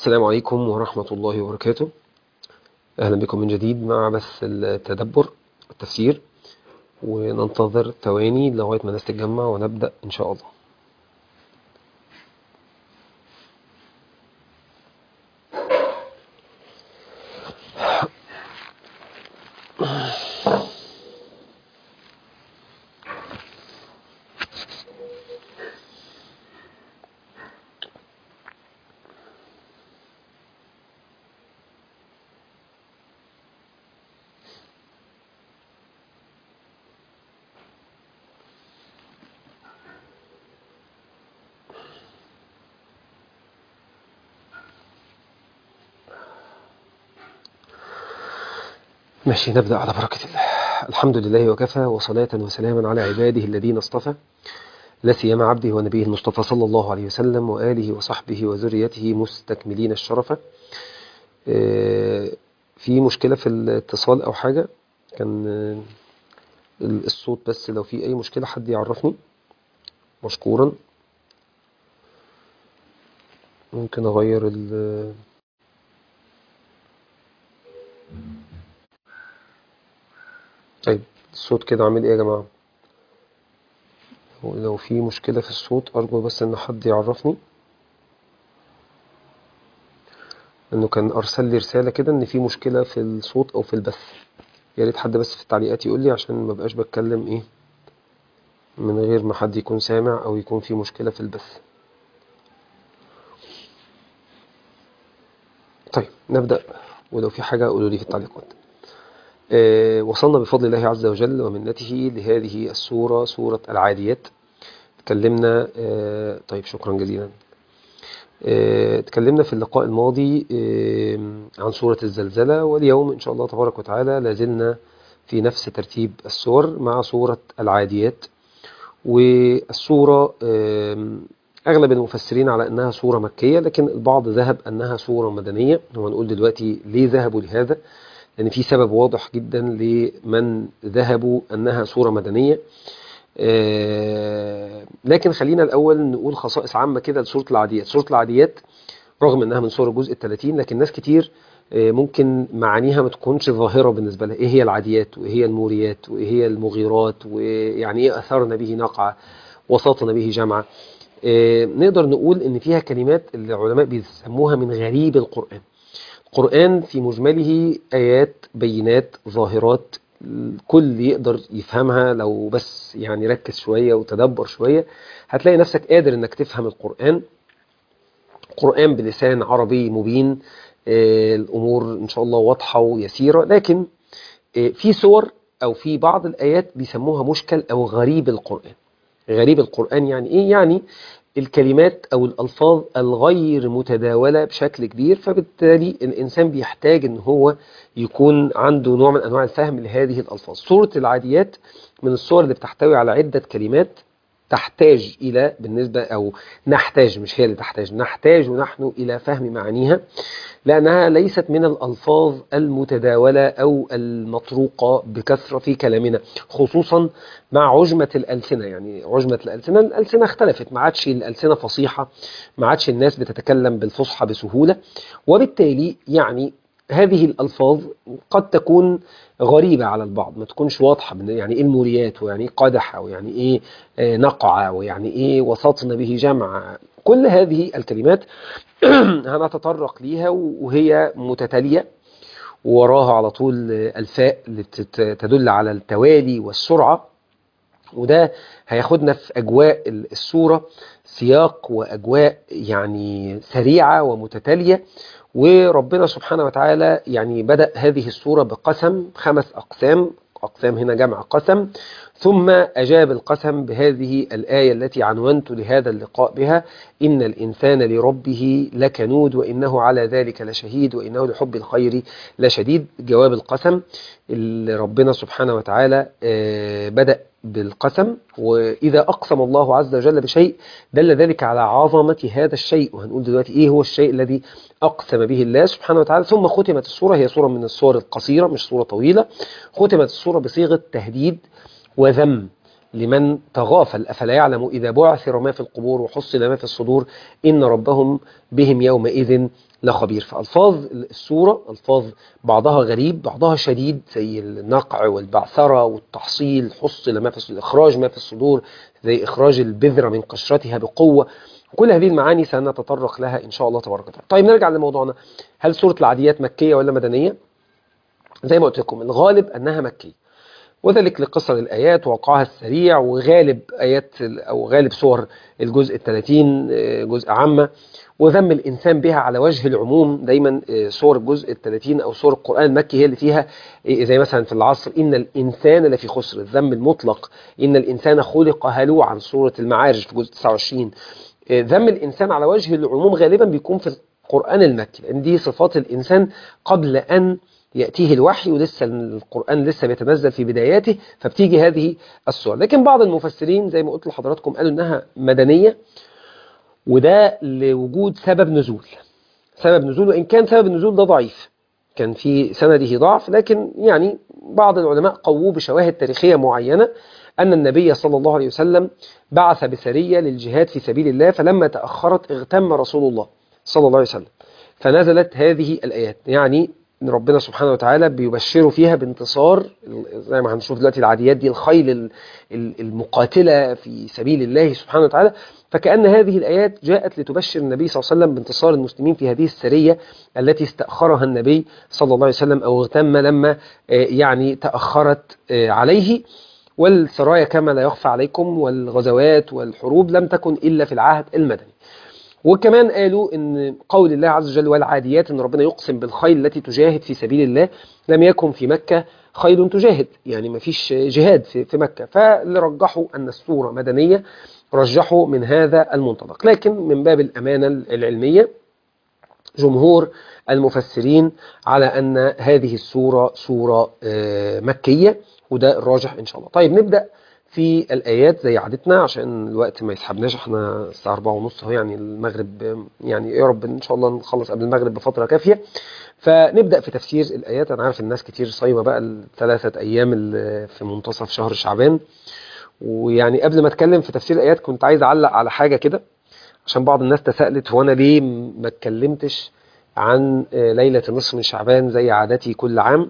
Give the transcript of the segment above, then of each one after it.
السلام عليكم ورحمة الله وبركاته. أهلا بكم من جديد مع بث التدبر والتفسير، وننتظر ثواني لغاية ما الناس تتجمع ونبدأ إن شاء الله. ماشي، نبدأ على بركة الله. الحمد لله وكفى، وصلاة وسلاما على عباده الذين اصطفى، لا سيما عبده ونبيه المصطفى صلى الله عليه وسلم وآله وصحبه وذريته مستكملين الشرف. في مشكلة في الاتصال أو حاجة؟ كان الصوت بس، لو في أي مشكلة حد يعرفني مشكورا. ممكن أغير طيب الصوت كده عامل إيه يا جماعة؟ لو في مشكلة في الصوت أرجو بس إن حد يعرفني، إنه كان أرسل لي رسالة كده إن في مشكلة في الصوت أو في البث. يا ريت حد بس في التعليقات يقول لي، عشان ما بقاش بتكلم إيه من غير ما حد يكون سامع أو يكون في مشكلة في البث. طيب نبدأ، ولو في حاجة قولوا لي في التعليقات. وصلنا بفضل الله عز وجل ومنته لهذه السورة، سورة العاديات. تكلمنا طيب شكرا جزيلا. تكلمنا في اللقاء الماضي عن سورة الزلزلة، واليوم إن شاء الله تبارك وتعالى لازلنا في نفس ترتيب السور مع سورة العاديات. والسورة أغلب المفسرين على أنها سورة مكية، لكن البعض ذهب أنها سورة مدنية. وهنقول دلوقتي ليه ذهبوا لهذا، لأن في سبب واضح جدا لمن ذهبوا أنها سورة مدنية. لكن خلينا الأول نقول خصائص عامة كده لسورة العاديات. سورة العاديات رغم أنها من سور الجزء 30، لكن ناس كتير ممكن معانيها ما تكونش ظاهرة بالنسبة لها. إيه هي العاديات، وإيه هي الموريات، وإيه هي المغيرات، ويعني إيه أثرنا به نقعة، وساطنا به جمعة. نقدر نقول إن فيها كلمات العلماء بيسموها من غريب القرآن. القرآن في مجمله آيات بينات ظاهرات، الكل يقدر يفهمها لو بس يعني ركز شوية وتدبر شوية. هتلاقي نفسك قادر انك تفهم القرآن. قرآن بلسان عربي مبين، الأمور إن شاء الله واضحة ويسيرة. لكن في سور أو في بعض الآيات بيسموها مشكل أو غريب القرآن. غريب القرآن يعني إيه؟ يعني الكلمات أو الألفاظ الغير متداولة بشكل كبير، فبالتالي الإنسان بيحتاج أن هو يكون عنده نوع من أنواع الفهم لهذه الألفاظ. سورة العاديات من السور اللي بتحتوي على عدة كلمات تحتاج إلى، بالنسبة أو نحتاج، مش هي اللي تحتاج، نحتاج نحن إلى فهم معانيها، لأنها ليست من الألفاظ المتداولة أو المطروقة بكثرة في كلامنا، خصوصا مع عجمة الألسنة. يعني عجمة الألسنة اختلفت، ما عادش الألسنة فصيحة، ما عادش الناس بتتكلم بالفصحى بسهولة، وبالتالي يعني هذه الألفاظ قد تكون غريبة على البعض، ما تكونش واضحة. يعني إيه الموريات، ويعني إيه قدح، ويعني إيه نقع، ويعني إيه وسطنا به جمع. كل هذه الكلمات هنتطرق ليها، وهي متتالية ووراها على طول الفاء اللي تدل على التوالي والسرعة. وده هياخدنا في أجواء السورة، سياق وأجواء يعني سريعة ومتتالية. وربنا سبحانه وتعالى يعني بدأ هذه السورة بقسم، 5 أقسام. أقسام هنا جمع قسم. ثم أجاب القسم بهذه الآية التي عنونت لهذا اللقاء بها: إن الإنسان لربه لكنود وإنه على ذلك لشهيد وإنه لحب الخير لشديد. جواب القسم اللي ربنا سبحانه وتعالى بدأ بالقسم. وإذا أقسم الله عز وجل بشيء دل ذلك على عظمة هذا الشيء، وهنقول دلوقتي إيه هو الشيء الذي أقسم به الله سبحانه وتعالى. ثم ختمت السورة، هي سورة من السور القصيرة مش سورة طويلة، ختمت السورة بصيغة تهديد وذم لمن تغافل أفلا يعلم إذا بعثر ما في القبور وحصل ما في الصدور إن ربهم بهم يومئذ لخبير. فألفاظ السورة ألفاظ بعضها غريب بعضها شديد، زي النقع والبعثرة والتحصيل، حصل ما في الصدور، إخراج ما في الصدور، زي إخراج البذرة من قشرتها بقوة. كل هذه المعاني سنتطرق لها إن شاء الله تبارك وتعالى. طيب نرجع لموضوعنا، هل سورة العاديات مكية ولا مدنية؟ زي ما قلت لكم الغالب أنها مكية، وذلك لقصر الآيات ووقعها السريع، وغالب آيات أو غالب سور الجزء 30 جزء عامة، وذم الإنسان بها على وجه العموم. دايما سور الجزء 30 أو سور القرآن المكي هي اللي فيها زي مثلا في العصر إن الإنسان لفي خسر، الذم المطلق، إن الإنسان خلق هلوعا، سورة المعارج في جزء 29. ذم الإنسان على وجه العموم غالبا بيكون في القرآن المكي، لأن دي صفات الإنسان قبل أن يأتيه الوحي، ولسه القرآن لسه بيتنزل في بداياته، فبتيجي هذه السور. لكن بعض المفسرين زي ما قلت لحضراتكم قالوا إنها مدنية، وده لوجود سبب نزول. سبب نزول، وإن كان سبب النزول ده ضعيف، كان في سنده ضعف، لكن يعني بعض العلماء قووه بشواهد تاريخية معينة أن النبي صلى الله عليه وسلم بعث بسرية للجهاد في سبيل الله، فلما تأخرت اغتم رسول الله صلى الله عليه وسلم، فنزلت هذه الآيات. يعني إن ربنا سبحانه وتعالى بيبشروا فيها بانتصار، زي ما هنشوف دلوقتي العاديات دي الخيل المقاتلة في سبيل الله سبحانه وتعالى، فكأن هذه الآيات جاءت لتبشر النبي صلى الله عليه وسلم بانتصار المسلمين في هذه السرية التي استأخرها النبي صلى الله عليه وسلم، أو اغتم لما يعني تأخرت عليه. والسرايا كما لا يخفى عليكم والغزوات والحروب لم تكن إلا في العهد المدني. وكمان قالوا ان قول الله عز وجل والعاديات، ان ربنا يقسم بالخيل التي تجاهد في سبيل الله، لم يكن في مكة خيل تجاهد، يعني ما فيش جهاد في مكة. فاللي رجحوا ان السورة مدنية رجحوا من هذا المنطلق، لكن من باب الأمانة العلمية جمهور المفسرين على أن هذه السورة سورة مكية، وده الراجح إن شاء الله. طيب نبدأ في الآيات زي عادتنا عشان الوقت ما يسحبناش، احنا الساعة 4:30 اهو، يعني المغرب، يعني يا رب إن شاء الله نخلص قبل المغرب بفترة كافية. فنبدأ في تفسير الآيات. أنا عارف الناس كتير صايمة بقى الثلاثة أيام اللي في منتصف شهر شعبان، ويعني قبل ما أتكلم في تفسير الآيات كنت عايز أعلق على حاجة كده، عشان بعض الناس تساءلت هو أنا ليه ما اتكلمتش عن ليلة النصف من شعبان زي عادتي كل عام.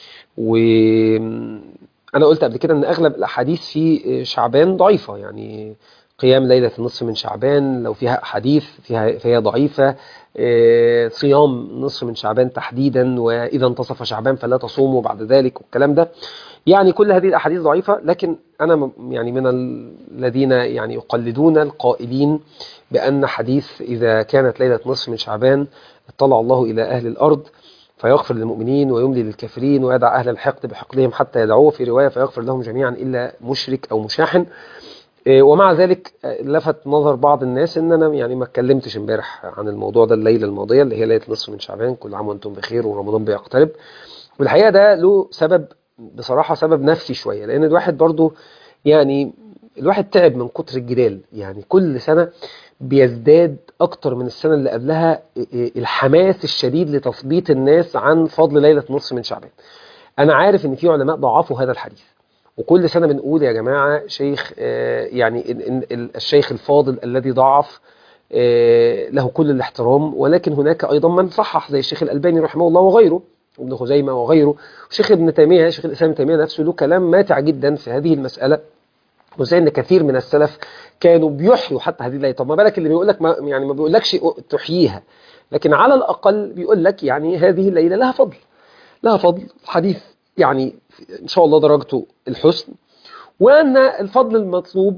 وأنا قلت قبل كده أن أغلب الأحاديث في شعبان ضعيفة، يعني قيام ليلة النصف من شعبان لو فيها أحاديث فهي ضعيفة، صيام نصف من شعبان تحديدا، وإذا انتصف شعبان فلا تصوموا بعد ذلك، والكلام ده، يعني كل هذه الأحاديث ضعيفة. لكن أنا يعني من الذين يعني يقلدون القائلين بأن حديث إذا كانت ليلة نصف من شعبان اطلع الله إلى أهل الأرض فيغفر للمؤمنين ويملي للكافرين ويدع أهل الحقد بحقدهم حتى يدعوه، في رواية فيغفر لهم جميعا إلا مشرك أو مشاحن. ومع ذلك لفت نظر بعض الناس ان انا يعني ما اتكلمتش امبارح عن الموضوع ده الليله الماضيه اللي هي ليله نصف من شعبان، كل عام وانتم بخير ورمضان بيقترب. والحقيقه ده له سبب، بصراحه سبب نفسي شويه، لان الواحد برضو يعني الواحد تعب من كتر الجدال، يعني كل سنه بيزداد اكتر من السنه اللي قبلها الحماس الشديد لتثبيت الناس عن فضل ليله نصف من شعبان. انا عارف ان في علماء ضعفوا هذا الحديث، وكل سنة بنقول يا جماعة شيخ يعني الشيخ الفاضل الذي ضعف له كل الاحترام، ولكن هناك أيضا من صحح زي الشيخ الألباني رحمه الله وغيره، وابن خزيمة وغيره، والشيخ ابن تيمية، شيخ الإسلام ابن تيمية نفسه له كلام ماتع جدا في هذه المسألة، وزي ان كثير من السلف كانوا بيحيوا حتى هذه الليلة. طب ما بالك اللي بيقول لك يعني ما بيقولكش تحييها، لكن على الأقل بيقول لك يعني هذه الليلة لها فضل، لها فضل. حديث يعني إن شاء الله درجته الحسن، وأن الفضل المطلوب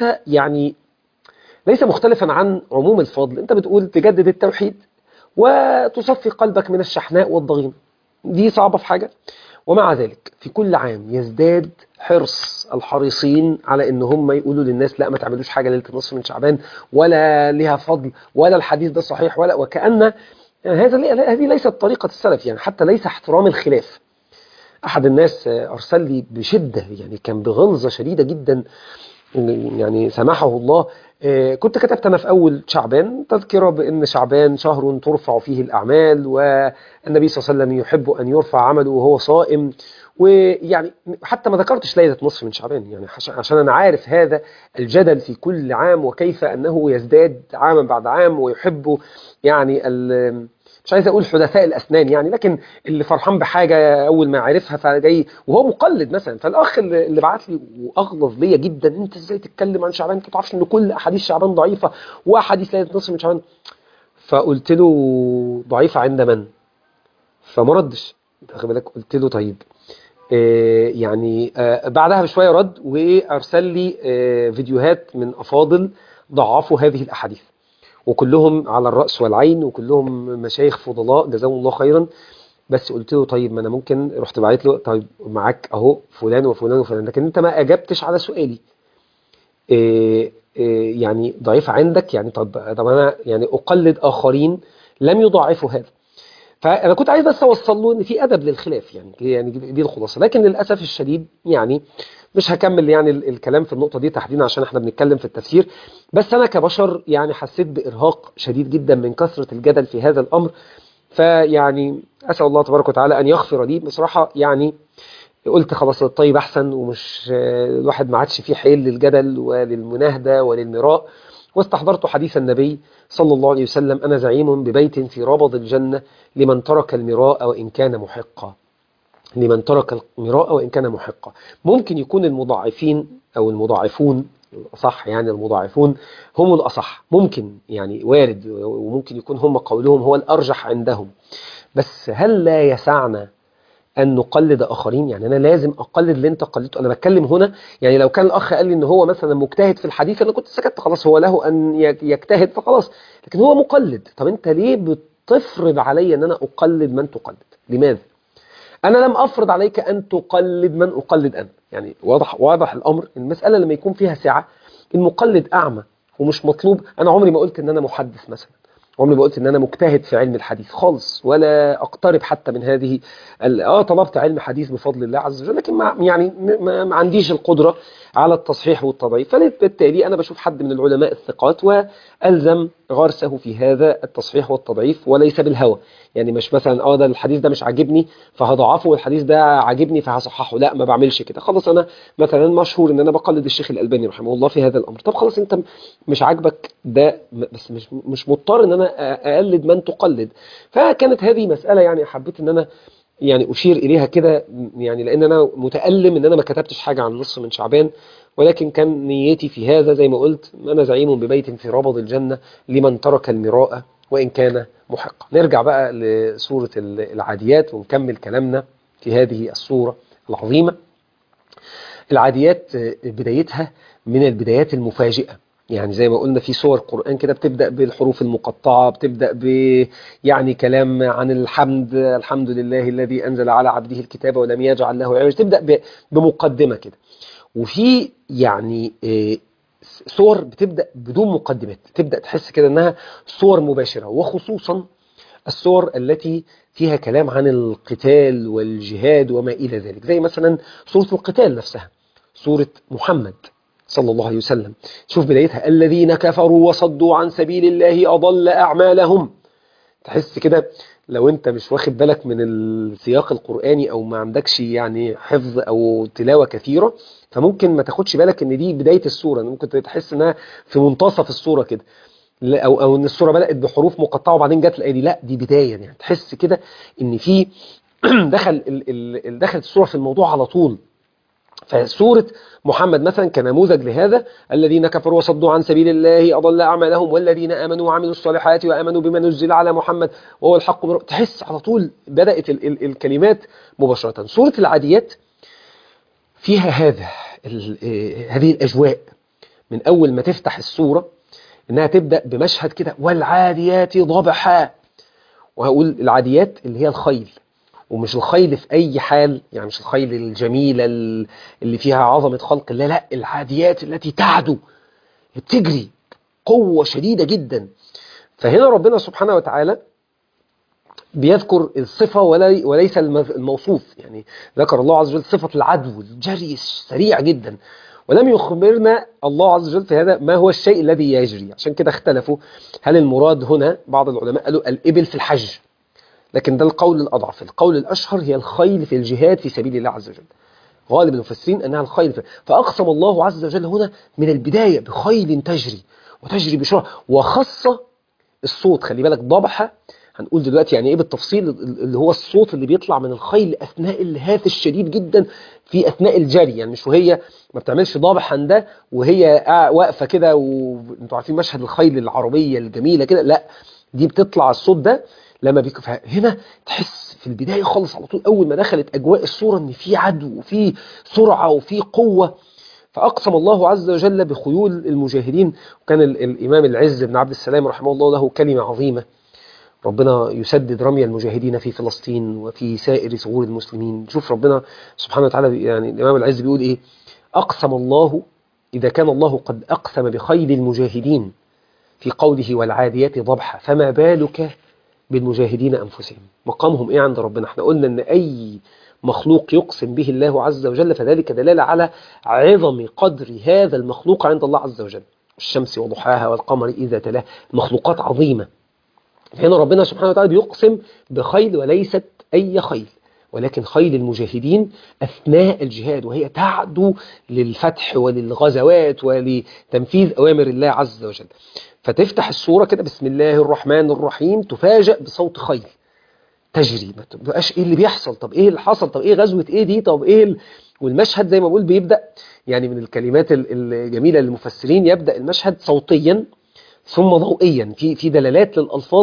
ليس مختلفا عن عموم الفضل. أنت بتقول تجدد التوحيد وتصفي قلبك من الشحناء والضغين، دي صعبة في حاجة؟ ومع ذلك في كل عام يزداد حرص الحريصين على ان هم يقولوا للناس لا ما تعملوش حاجة ليلة النصف من شعبان، ولا لها فضل، ولا الحديث ده صحيح، ولا وكأن هذه ليست طريقة السلف، يعني حتى ليس احترام الخلاف. أحد الناس أرسل لي بشدة، يعني كان بغلظة شديدة جدا، يعني سمحه الله. كنت كتبت أنا في أول شعبان تذكرة بأن شعبان شهر ترفع فيه الأعمال، والنبي صلى الله عليه وسلم يحب أن يرفع عمله وهو صائم، ويعني حتى ما ذكرتش ليلة نصف من شعبان، يعني عشان أنا عارف هذا الجدل في كل عام، وكيف أنه يزداد عاما بعد عام، ويحب يعني مش عايز أقول حدثاء الأسنان يعني، لكن اللي فرحان بحاجة أول ما عرفها فجاي وهو مقلد مثلا. فالأخ اللي بعت لي وأغلظ ليا جدا: أنت إزاي تتكلم عن شعبان؟ أنت ما تعرفش إن كل أحاديث شعبان ضعيفة وأحاديث ليلة نصف من شعبان؟ فقلت له: ضعيفة عند من؟ فما ردش. واخد بالك؟ قلت له: طيب يعني بعدها بشوية رد وأرسل لي فيديوهات من أفاضل ضعفوا هذه الأحاديث، وكلهم على الرأس والعين، وكلهم مشايخ فضلاء جزاهم الله خيرا. بس قلت له: طيب ما أنا ممكن، رحت بعت له: طيب معاك أهو فلان وفلان وفلان، لكن أنت ما أجبتش على سؤالي. يعني ضعيف عندك يعني؟ طب أنا يعني أقلد آخرين لم يضاعفوا هذا. فانا كنت عايز بس اوصل له ان في ادب للخلاف، يعني دي الخلاصه. لكن للاسف الشديد يعني مش هكمل يعني الكلام في النقطه دي تحديدا عشان احنا بنتكلم في التفسير. بس انا كبشر يعني حسيت بارهاق شديد جدا من كثره الجدل في هذا الامر. فيعني اسال الله تبارك وتعالى ان يغفر لي بصراحه. يعني قلت خلاص الطيب احسن، ومش الواحد ما عادش فيه حيل للجدل وللمناهده وللمراء. واستحضرت حديث النبي صلى الله عليه وسلم: أنا زعيم ببيت في ربض الجنة لمن ترك المراء وإن كان محقا. لمن ترك المراء وإن كان محقا. ممكن يكون المضاعفين أو المضاعفون الأصح، يعني المضاعفون هم الأصح، ممكن يعني وارد، وممكن يكون هم قولهم هو الأرجح عندهم. بس هل لا يسعنا أن نقلد آخرين؟ يعني أنا لازم أقلد اللي أنت قلدته؟ أنا بتكلم هنا يعني لو كان الأخ قال لي إن هو مثلا مجتهد في الحديث، أنا كنت سكت خلاص، هو له أن يجتهد فخلاص. لكن هو مقلد. طب أنت ليه بتفرض علي أن أنا أقلد من تقلد؟ لماذا؟ أنا لم أفرض عليك أن تقلد من أقلد أنا. يعني واضح الأمر. المسألة لما يكون فيها سعة، المقلد أعمى ومش مطلوب. أنا عمري ما قلت إن أنا محدث مثلا، عمري ما قلت ان انا مجتهد في علم الحديث خالص، ولا اقترب حتى من هذه طلبت علم حديث بفضل الله عز وجل، لكن ما عنديش القدرة على التصحيح والتضعيف. فبالتالي انا بشوف حد من العلماء الثقات والزم غرسه في هذا التصحيح والتضعيف، وليس بالهوى. يعني مش مثلا ده الحديث ده مش عاجبني فهضعفه، والحديث ده عاجبني فهصححه. لا، ما بعملش كده خلاص. انا مثلا مشهور ان انا بقلد الشيخ الألباني رحمه الله في هذا الامر. طب خلاص، انت مش عاجبك ده، بس مش مضطر ان انا اقلد من تقلد. فكانت هذه مسألة يعني حبيت ان انا يعني اشير اليها كده، يعني لان انا متألم ان انا ما كتبتش حاجة عن نص من شعبان. ولكن كان نيتي في هذا زي ما قلت: انا زعيم ببيت في ربض الجنة لمن ترك المراء وان كان محقا. نرجع بقى لسورة العاديات ونكمل كلامنا في هذه السورة العظيمة. العاديات بدايتها من البدايات المفاجئة. يعني زي ما قلنا في سور القرآن كده بتبدأ بالحروف المقطعة، بتبدأ يعني كلام عن الحمد، الحمد لله الذي أنزل على عبده الكتاب ولم يجعل له عوجا. تبدأ بمقدمة كده. وفي يعني سور بتبدأ بدون مقدمات، تبدأ تحس كده أنها سور مباشرة، وخصوصا السور التي فيها كلام عن القتال والجهاد وما إلى ذلك، زي مثلا سورة القتال نفسها، سورة محمد صلى الله عليه وسلم. شوف بدايتها: الذين كفروا وصدوا عن سبيل الله أضل أعمالهم. تحس كده لو انت مش واخد بالك من السياق القرآني او ما عندكش يعني حفظ او تلاوة كثيرة، فممكن ما تاخدش بالك ان دي بداية السورة. ممكن تحس انها في منتصف السورة كده، او ان السورة بدأت بحروف مقطعة وبعدين جت الآية دي. لا، دي بداية. يعني تحس كده ان في دخلت السورة في الموضوع على طول. فسورة محمد مثلا كنموذج لهذا: الذين كفروا وصدوا عن سبيل الله أضل أعمالهم والذين آمنوا وعملوا الصالحات وآمنوا بما نزل على محمد وهو الحق من تحس على طول بدأت الكلمات مباشرة. سورة العاديات فيها هذه الأجواء من أول ما تفتح السورة، إنها تبدأ بمشهد كده: والعاديات ضبحا. وهقول العاديات اللي هي الخيل، ومش الخيل في أي حال، يعني مش الخيل الجميلة اللي فيها عظمة خلق الله، لا، العاديات التي تعدو، بتجري قوة شديدة جدا. فهنا ربنا سبحانه وتعالى بيذكر الصفة وليس الموصوف. يعني ذكر الله عز وجل صفة العدو، الجري السريع جدا، ولم يخبرنا الله عز وجل في هذا ما هو الشيء الذي يجري. عشان كده اختلفوا هل المراد هنا، بعض العلماء قالوا الإبل في الحج، لكن ده القول الأضعف. القول الأشهر هي الخيل في الجهاد في سبيل الله عز وجل. غالب المفسرين أنها الخيل فأقسم الله عز وجل هنا من البداية بخيل تجري وتجري بسرعة، وخاصة الصوت. خلي بالك ضبحة هنقول دلوقتي يعني ايه بالتفصيل، اللي هو الصوت اللي بيطلع من الخيل اثناء الهاث الشديد جدا في اثناء الجري. يعني مش وهي ما بتعملش ضبحا ده وهي واقفه كده، وانتوا عارفين مشهد الخيل العربيه الجميله كده، لا دي بتطلع الصوت ده لما هنا تحس في البدايه خالص على طول اول ما دخلت اجواء الصوره ان في عدو وفي سرعه وفي قوه. فأقسم الله عز وجل بخيول المجاهدين. وكان الإمام العز بن عبد السلام رحمه الله له كلمة عظيمة، ربنا يسدد رمي المجاهدين في فلسطين وفي سائر ثغور المسلمين. شوف ربنا سبحانه وتعالى، يعني الإمام العز بيقول إيه؟ أقسم الله، إذا كان الله قد أقسم بخيل المجاهدين في قوله والعاديات ضبحا، فما بالك بالمجاهدين أنفسهم؟ مقامهم إيه عند ربنا؟ احنا قلنا أن أي مخلوق يقسم به الله عز وجل فذلك دلالة على عظم قدر هذا المخلوق عند الله عز وجل. الشمس وضحاها والقمر إذا تلاها، مخلوقات عظيمة. هنا ربنا سبحانه وتعالى بيقسم بخيل وليست أي خيل، ولكن خيل المجاهدين أثناء الجهاد، وهي تعدو للفتح وللغزوات ولتنفيذ أوامر الله عز وجل. فتفتح السورة كده بسم الله الرحمن الرحيم، تفاجأ بصوت خيل تجري. ما تبقاش ايه اللي بيحصل، طب ايه اللي حصل، طب ايه غزوة ايه دي، طب ايه والمشهد زي ما بقول بيبدأ يعني من الكلمات الجميلة للمفسرين، يبدأ المشهد صوتيا ثم ضوئيا، في دلالات للألفاظ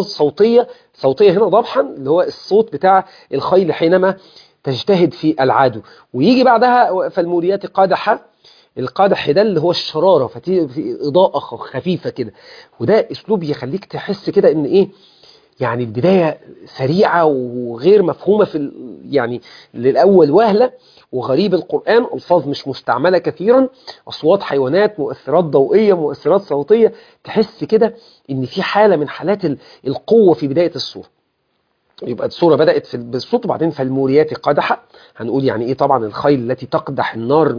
صوتية هنا ضبحا اللي هو الصوت بتاع الخيل حينما تجتهد في العدو، ويجي بعدها فالموريات قادحة. القادح ده اللي هو الشرارة، في إضاءة خفيفة كده، وده أسلوب يخليك تحس كده إن إيه، يعني البداية سريعة وغير مفهومة يعني للأول وهلة، وغريب القرآن ألفاظ مش مستعملة كثيرا، أصوات حيوانات، مؤثرات ضوئية، مؤثرات صوتية، تحس كده إن في حالة من حالات القوة في بداية السورة. يبقى السورة بدأت بالصوت، وبعدين فالموريات قدحا، هنقول يعني إيه طبعا الخيل التي تقدح النار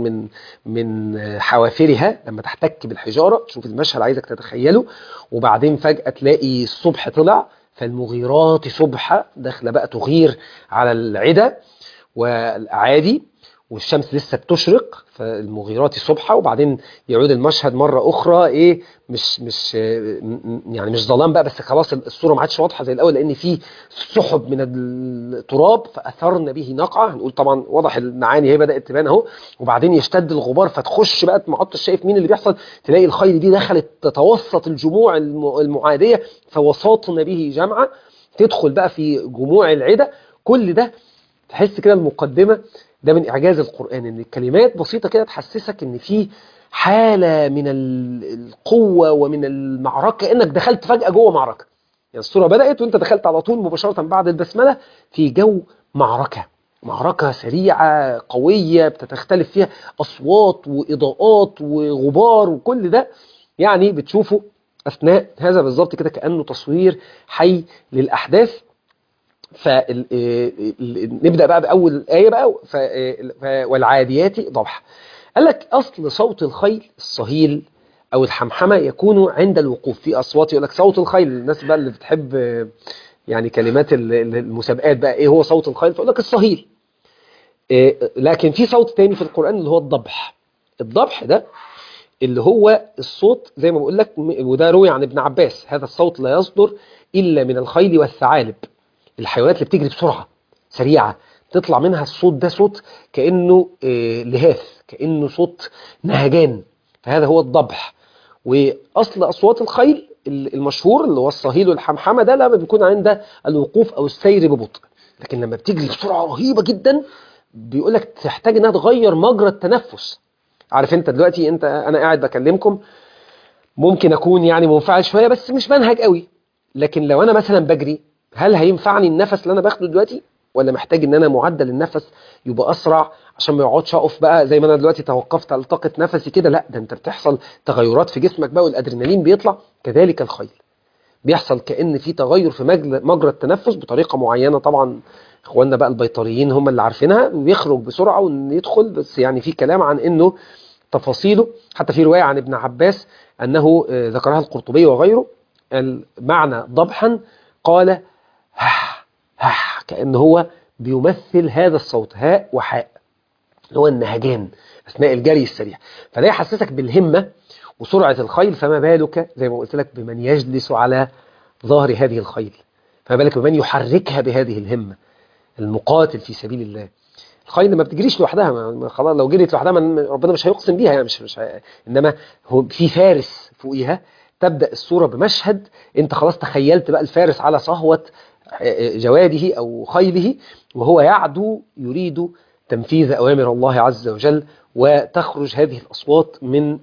من حوافرها لما تحتك بالحجارة. شوف المشهد عايزك تتخيله. وبعدين فجأة تلاقي الصبح طلع، فالمغيرات صبحا، داخله بقى تغير على العدا والأعادي، والشمس لسه بتشرق، فالمغيرات صبحا. وبعدين يعود المشهد مرة أخرى إيه، مش يعني مش ظلام بقى، بس خلاص الصورة ما عادش واضحة زي الأول، لأن في سحب من التراب فأثرن به نقعة. هنقول طبعا واضح المعاني هي بدأت تبان أهو. وبعدين يشتد الغبار فتخش بقى ما عدتش شايف مين اللي بيحصل، تلاقي الخيل دي دخلت تتوسط الجموع المعادية فوسطن به جمعة، تدخل بقى في جموع العدا. كل ده تحس كده المقدمة ده من إعجاز القرآن، إن الكلمات بسيطة كده تحسسك إن في حالة من القوة ومن المعركة، كأنك دخلت فجأة جوه معركة. يعني السورة بدأت وإنت دخلت على طول مباشرة بعد البسملة في جو معركة سريعة قوية بتختلف فيها أصوات وإضاءات وغبار، وكل ده يعني بتشوفه أثناء هذا بالظبط كده، كأنه تصوير حي للأحداث. فنبدأ بقى بأول آية بقى، والعاديات ضبحا. قال لك أصل صوت الخيل الصهيل أو الحمحمة يكون عند الوقوف. في أصوات يقول لك صوت الخيل، الناس بقى اللي بتحب يعني كلمات المسابقات بقى إيه هو صوت الخيل، فيقول لك الصهيل. لكن في صوت تاني في القرآن اللي هو الضبح. الضبح ده اللي هو الصوت زي ما بقول لك، وده روي عن ابن عباس، هذا الصوت لا يصدر إلا من الخيل والثعالب، الحيوانات اللي بتجري بسرعة سريعة تطلع منها الصوت ده، صوت كأنه لهاث، كأنه صوت نهجان، فهذا هو الضبح. وأصل أصوات الخيل المشهور اللي هو الصهيل والحمحمة ده لما بيكون عند الوقوف أو السير ببطء، لكن لما بتجري بسرعة رهيبة جدا بيقولك تحتاج انها تغير مجرى التنفس. عارف انت دلوقتي انا قاعد بكلمكم ممكن اكون يعني منفعل شوية بس مش بنهج قوي، لكن لو انا مثلا بجري هل هينفعني النفس اللي انا باخده دلوقتي، ولا محتاج ان انا معدل النفس يبقى اسرع عشان ما يقعدش اقف بقى زي ما انا دلوقتي توقفت التقط نفسي كده؟ لا، ده انت بتحصل تغيرات في جسمك بقى والادرينالين بيطلع. كذلك الخيل بيحصل كأن في تغير في مجرى التنفس بطريقة معينة. طبعا اخواننا بقى البيطريين هم اللي عارفينها، ويخرج بسرعة ويدخل، بس يعني في كلام عن انه تفاصيله. حتى في رواية عن ابن عباس انه ذكرها القرطبي وغيره، المعنى ضبحا قال كأن هو بيمثل هذا الصوت، هاء وحاء، اللي هو النهجان أثناء الجري السريع. فده يحسسك بالهمة وسرعة الخيل، فما بالك زي ما قلت لك بمن يجلس على ظهر هذه الخيل، فما بالك بمن يحركها بهذه الهمة، المقاتل في سبيل الله. الخيل ما بتجريش لوحدها، خلاص لو جريت لوحدها ربنا مش هيقسم بيها يعني، انما هو في فارس فوقيها. تبدأ الصورة بمشهد انت خلاص تخيلت بقى الفارس على صهوة جواده او خيله، وهو يعدو يريد تنفيذ اوامر الله عز وجل، وتخرج هذه الاصوات من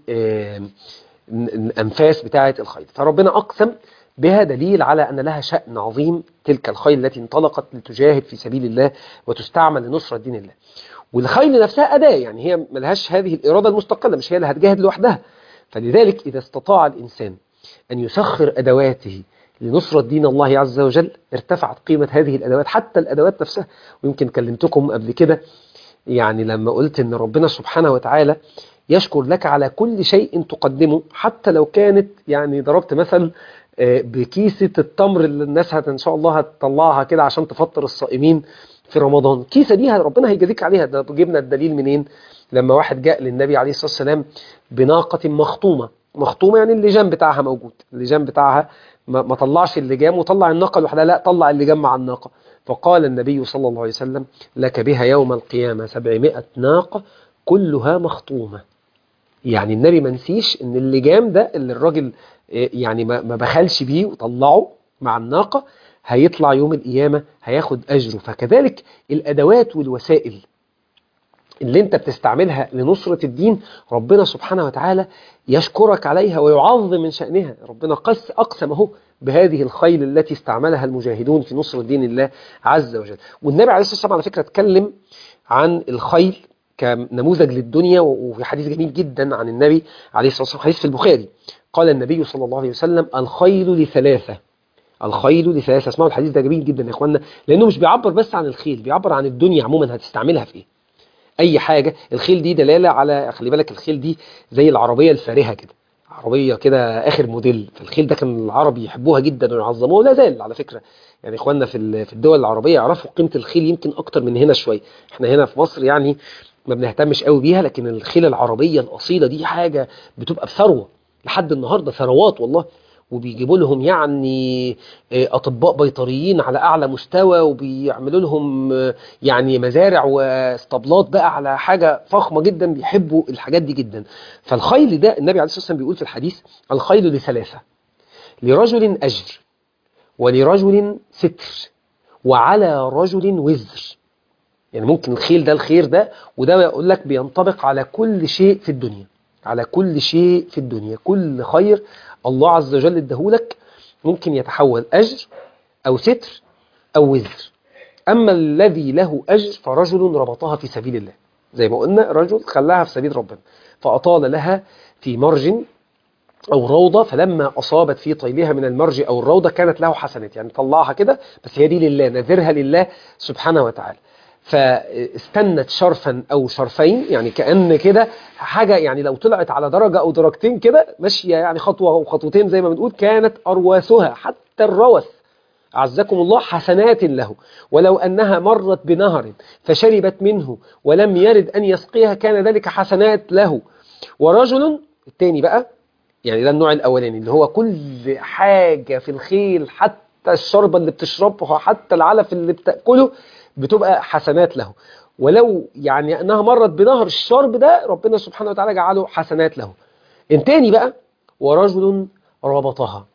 الانفاس بتاعة الخيل. فربنا اقسم بها، دليل على أن لها شأن عظيم تلك الخيل التي انطلقت لتجاهد في سبيل الله وتستعمل لنصرة دين الله. والخيل نفسها أداة، يعني هي ملهاش هذه الإرادة المستقلة، مش هي اللي هتجاهد لوحدها. فلذلك إذا استطاع الإنسان أن يسخر أدواته لنصرة دين الله عز وجل، ارتفعت قيمة هذه الأدوات حتى الأدوات نفسها. ويمكن كلمتكم قبل كده يعني لما قلت أن ربنا سبحانه وتعالى يشكر لك على كل شيء تقدمه، حتى لو كانت يعني ضربت مثل بكيسة التمر اللي الناس إن شاء الله هتطلعها كده عشان تفطر الصائمين في رمضان. كيسة دي ربنا هيجازيك عليها. ده جبنا الدليل منين؟ لما واحد جاء للنبي عليه الصلاة والسلام بناقة مخطومة يعني اللجام بتاعها موجود، اللجام بتاعها ما طلعش اللجام وطلع الناقة لوحدها، لا طلع اللجام مع الناقة. فقال النبي صلى الله عليه وسلم لك بها يوم القيامة 700 ناقة كلها مخطومة. يعني النبي ما نسيش ان اللجام ده اللي الراجل يعني ما بخلش بيه وطلعه مع الناقة هيطلع يوم القيامة هياخد أجره. فكذلك الأدوات والوسائل اللي انت بتستعملها لنصرة الدين، ربنا سبحانه وتعالى يشكرك عليها ويعظم من شأنها. ربنا أقسمه بهذه الخيل التي استعملها المجاهدون في نصرة دين الله عز وجل. والنبي عليه الصلاة والسلام على فكرة اتكلم عن الخيل كنموذج للدنيا، وفي حديث جميل جدا عن النبي عليه الصلاة والسلام، حديث في البخاري، قال النبي صلى الله عليه وسلم الخيل لثلاثة. الخيل لثلاثة، اسمعوا الحديث ده جميل جدا يا اخوانا، لأنه مش بيعبر بس عن الخيل، بيعبر عن الدنيا عموما هتستعملها في ايه. اي حاجة. الخيل دي دلالة على، خلي بالك الخيل دي زي العربية الفارهة كده، عربية كده آخر موديل. فالخيل ده كان العرب يحبوها جدا ويعظموها، ولا زال على فكرة. يعني اخواننا في الدول العربية يعرفوا قيمة الخيل يمكن أكتر من هنا شوية. احنا هنا في مصر يعني ما بنهتمش قوي بيها، لكن الخيل العربية الأصيلة دي حاجة بتبقى بثروة لحد النهاردة، ثروات والله. وبيجيبوا لهم يعني أطباء بيطريين على أعلى مستوى، وبيعملوا لهم يعني مزارع واسطبلات بقى على حاجة فخمة جدا، بيحبوا الحاجات دي جدا. فالخيل ده النبي عليه الصلاة والسلام بيقول في الحديث الخيل لثلاثة: لرجل أجر، ولرجل ستر، وعلى رجل وزر. يعني ممكن الخيل ده الخير ده، وده يقول لك بينطبق على كل شيء في الدنيا، على كل شيء في الدنيا. كل خير الله عز وجل ادهولك ممكن يتحول أجر أو ستر أو وزر. أما الذي له أجر فرجل ربطها في سبيل الله، زي ما قلنا رجل خلاها في سبيل ربنا فأطال لها في مرج أو روضة، فلما أصابت في طيلها من المرج أو الروضة كانت له حسنات، يعني طلعها كده بس هي دي لله، نذرها لله سبحانه وتعالى. فاستنت شرفا أو شرفين، يعني كأن كده حاجة، يعني لو طلعت على درجة أو درجتين كده ماشية، يعني خطوة أو خطوتين زي ما بنقول، كانت أرواثها حتى الروث أعزكم الله حسنات له. ولو أنها مرت بنهر فشربت منه ولم يرد أن يسقيها كان ذلك حسنات له. ورجل التاني بقى، يعني ده النوع الأولاني اللي هو كل حاجة في الخيل، حتى الشربة اللي بتشربها، حتى العلف اللي بتأكله بتبقى حسنات له. ولو يعني أنها مرت بنهر، الشرب ده ربنا سبحانه وتعالى جعله حسنات له. التاني بقى ورجل ربطها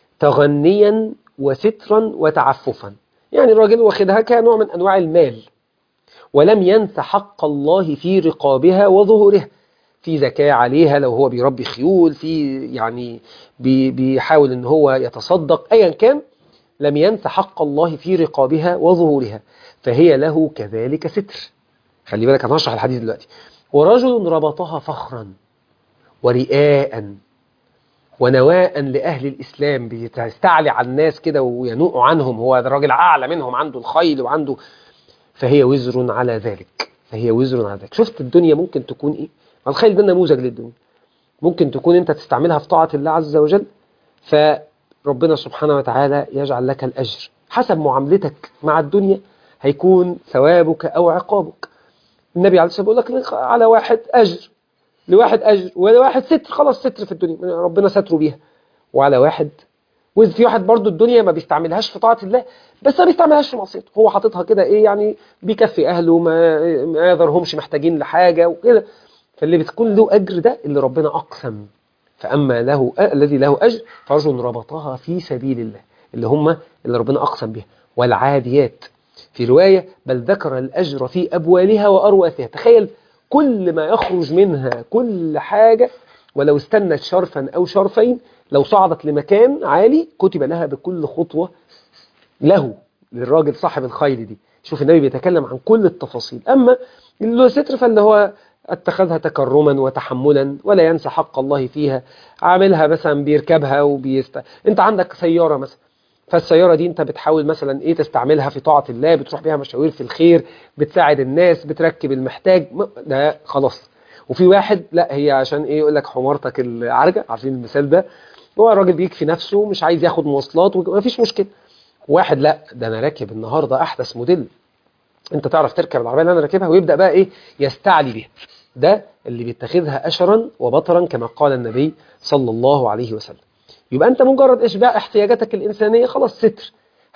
تغنيا وسترا وتعففا، يعني الراجل واخدها كنوع من أنواع المال، ولم ينس حق الله في رقابها وظهورها، في زكاة عليها لو هو بيربي خيول، في يعني بيحاول ان هو يتصدق، ايا كان لم ينس حق الله في رقابها وظهورها، فهي له كذلك ستر. خلي بالك انا هشرح الحديث دلوقتي. ورجل ربطها فخرا ورئاء ونواء لأهل الإسلام، بيستعلي على الناس كده وينوء عنهم، هو الراجل أعلى منهم، عنده الخيل وعنده، فهي وزر على ذلك، فهي وزر على ذلك. شفت الدنيا ممكن تكون إيه؟ الخيل ده نموذج للدنيا، ممكن تكون أنت تستعملها في طاعة الله عز وجل، فربنا سبحانه وتعالى يجعل لك الأجر حسب معاملتك مع الدنيا هيكون ثوابك أو عقابك. النبي عليه الصلاة والسلام بيقول لك على واحد أجر، لواحد أجر، ولواحد ستر، خلاص ستر في الدنيا ربنا ستره بيها، وعلى واحد وإذ في واحد برضو الدنيا ما بيستعملهاش في طاعة الله، بس ما بيستعملهاش في معصيته، هو حاططها كده إيه يعني بيكفي أهله، ما يظهرهمش محتاجين لحاجة وكده. فاللي بتكون له أجر ده اللي ربنا أقسم، فأما له الذي له أجر فرجل ربطها في سبيل الله، اللي هم اللي ربنا أقسم بها. والعاديات في رواية بل ذكر الأجر في أبوالها وأرواثها. تخيل كل ما يخرج منها، كل حاجة ولو استنت شرفا أو شرفين، لو صعدت لمكان عالي كتب لها بكل خطوة له، للراجل صاحب الخيل دي. شوف النبي بيتكلم عن كل التفاصيل. أما اللي له ستر فاللي هو اتخذها تكرما وتحملا ولا ينسى حق الله فيها، عاملها مثلا بيركبها انت عندك سيارة مثلا، فالسيارة دي انت بتحاول مثلا ايه تستعملها في طاعة الله، بتروح بيها مشاوير في الخير، بتساعد الناس، بتركب المحتاج، ده خلاص. وفي واحد لا، هي عشان ايه يقول لك حمارتك العرجة، عارفين المثال ده، هو الراجل بيكفي نفسه مش عايز ياخد مواصلات ومفيش مشكلة. واحد لا، ده انا راكب النهاردة احدث موديل، انت تعرف تركب العربية اللي انا راكبها، ويبدأ بقى ايه يستعلي بيها. ده اللي بيتخذها أشرا وبطرا كما قال النبي صلى الله عليه وسلم. يبقى أنت مجرد إشباع احتياجاتك الإنسانية خلاص ستر،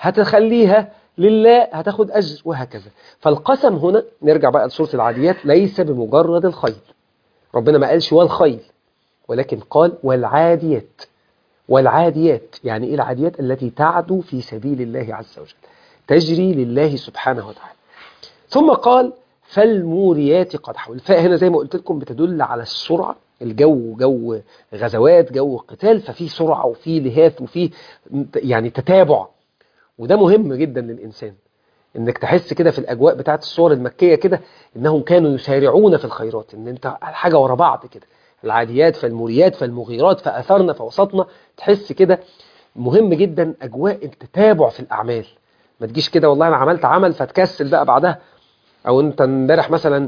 هتخليها لله هتاخد أجر وهكذا. فالقسم هنا نرجع بقى لسورة العاديات ليس بمجرد الخيل، ربنا ما قالش والخيل، ولكن قال والعاديات. والعاديات يعني إيه العاديات؟ التي تعدو في سبيل الله عز وجل، تجري لله سبحانه وتعالى. ثم قال فالموريات قدحا. والفاء هنا زي ما قلت لكم بتدل على السرعة، الجو جو غزوات، جو قتال، ففي سرعة وفي لهاث وفي يعني تتابع. وده مهم جدا للإنسان، انك تحس كده في الأجواء بتاعت الصور المكية كده انهم كانوا يسارعون في الخيرات، ان انت حاجة ورا بعض كده، العاديات فالموريات فالمغيرات فأثرنا فوسطنا، تحس كده. مهم جدا أجواء التتابع في الأعمال، ما تجيش كده والله انا عملت عمل فتكسل بقى بعدها، او انت امبارح مثلا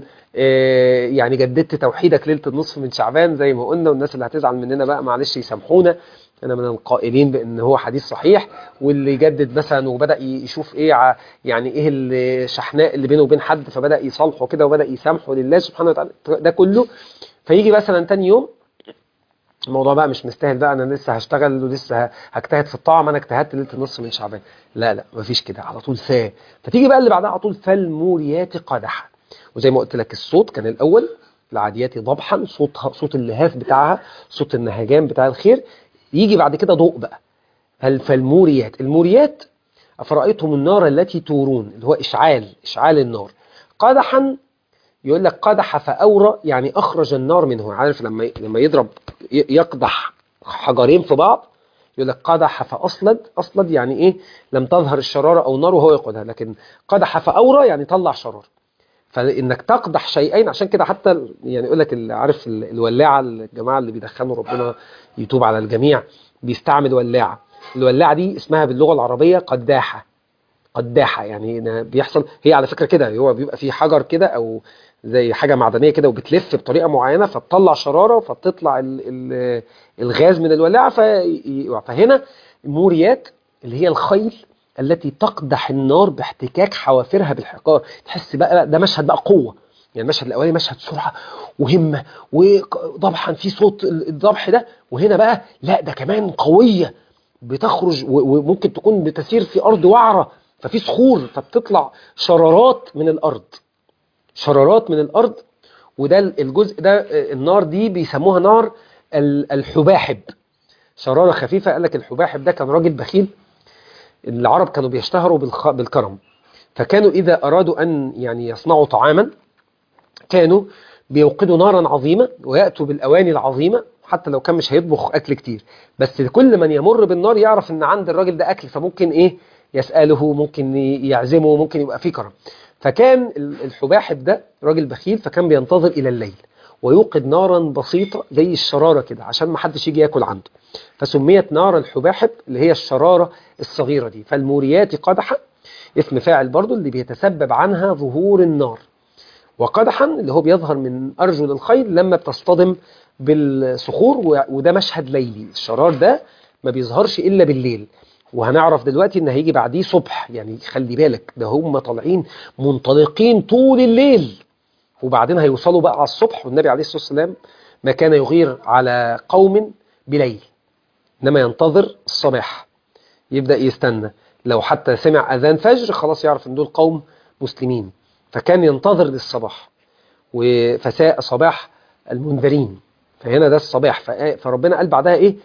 يعني جددت توحيدك ليله النصف من شعبان زي ما قلنا، والناس اللي هتزعل مننا بقى معلش يسامحونا، انا من القائلين بان هو حديث صحيح. واللي يجدد مثلا وبدا يشوف ايه يعني ايه الشحناء اللي بينه وبين حد، فبدا يصالحه كده وبدا يسامحه لله سبحانه وتعالى، ده كله. فيجي مثلا تاني يوم الموضوع بقى مش مستاهل، بقى انا لسه هشتغل ولسه هجتهد في الطاعه، ما انا اجتهدت ليله النص من شعبان، لا لا مفيش كده، على طول فتيجي بقى اللي بعدها على طول فالموريات قدحا. وزي ما قلت لك الصوت كان الاول العاديات ضبحا، صوت اللهاف بتاعها، صوت النهجان بتاع الخير. يجي بعد كده ضوء بقى، فالموريات. الموريات افرايتهم النار التي تورون، اللي هو اشعال النار. قدحا يقول لك قدح فأورى، يعني أخرج النار منه. عارف لما يضرب يقدح حجرين في بعض، يقول لك قدح فأصلد. أصلد يعني إيه؟ لم تظهر الشرارة أو نار وهو يقودها، لكن قدح فأورى يعني طلع شرار. فإنك تقدح شيئين، عشان كده حتى يعني يقول لك عارف الولاعة، الجماعة اللي بيدخنوا ربنا يتوب على الجميع بيستعمل ولاعة، الولاعة دي اسمها باللغة العربية قداحة. قداحة يعني بيحصل، هي على فكرة كده، هو بيبقى فيه حجر كده أو زي حاجة معدنية كده وبتلف بطريقة معينة فتطلع شرارة فتطلع الغاز من الولاعة فهنا الموريات اللي هي الخيل التي تقدح النار باحتكاك حوافرها بالحجار. تحس بقى ده مشهد بقى قوة، يعني المشهد الأولاني مشهد سرعة وهمة وضبحا في صوت الضبح ده، وهنا بقى لا ده كمان قوية بتخرج وممكن تكون بتسير في أرض وعرة، ففي صخور فبتطلع شرارات من الأرض، شرارات من الأرض. وده الجزء ده النار دي بيسموها نار الحباحب، شرارة خفيفة. قال لك الحباحب ده كان راجل بخيل، العرب كانوا بيشتهروا بالكرم، فكانوا إذا أرادوا أن يعني يصنعوا طعاما كانوا بيوقدوا نارا عظيمة ويأتوا بالأواني العظيمة، حتى لو كان مش هيطبخ أكل كتير، بس كل من يمر بالنار يعرف أن عند الراجل ده أكل، فممكن إيه يسأله، ممكن يعزمه، ممكن يبقى فيه كرم. فكان الحباحب ده راجل بخيل، فكان بينتظر إلى الليل ويوقد نارا بسيطة زي الشرارة كده عشان ما حدش يجي ياكل عنده، فسميت نار الحباحب اللي هي الشرارة الصغيرة دي. فالموريات قدحا اسم فاعل برضو اللي بيتسبب عنها ظهور النار، وقدحا اللي هو بيظهر من أرجل الخيل لما بتصطدم بالصخور، وده مشهد ليلي، الشرار ده ما بيظهرش إلا بالليل، وهنعرف دلوقتي ان هيجي بعديه صبح. يعني خلي بالك ده هم طالعين منطلقين طول الليل، وبعدين هيوصلوا بقى على الصبح. والنبي عليه الصلاة والسلام ما كان يغير على قوم بليل، إنما ينتظر الصباح، يبدأ يستنى. لو حتى سمع أذان فجر خلاص يعرف إن دول قوم مسلمين، فكان ينتظر للصباح. فساء صباح المنذرين، فهنا ده الصباح. فربنا قال بعدها إيه؟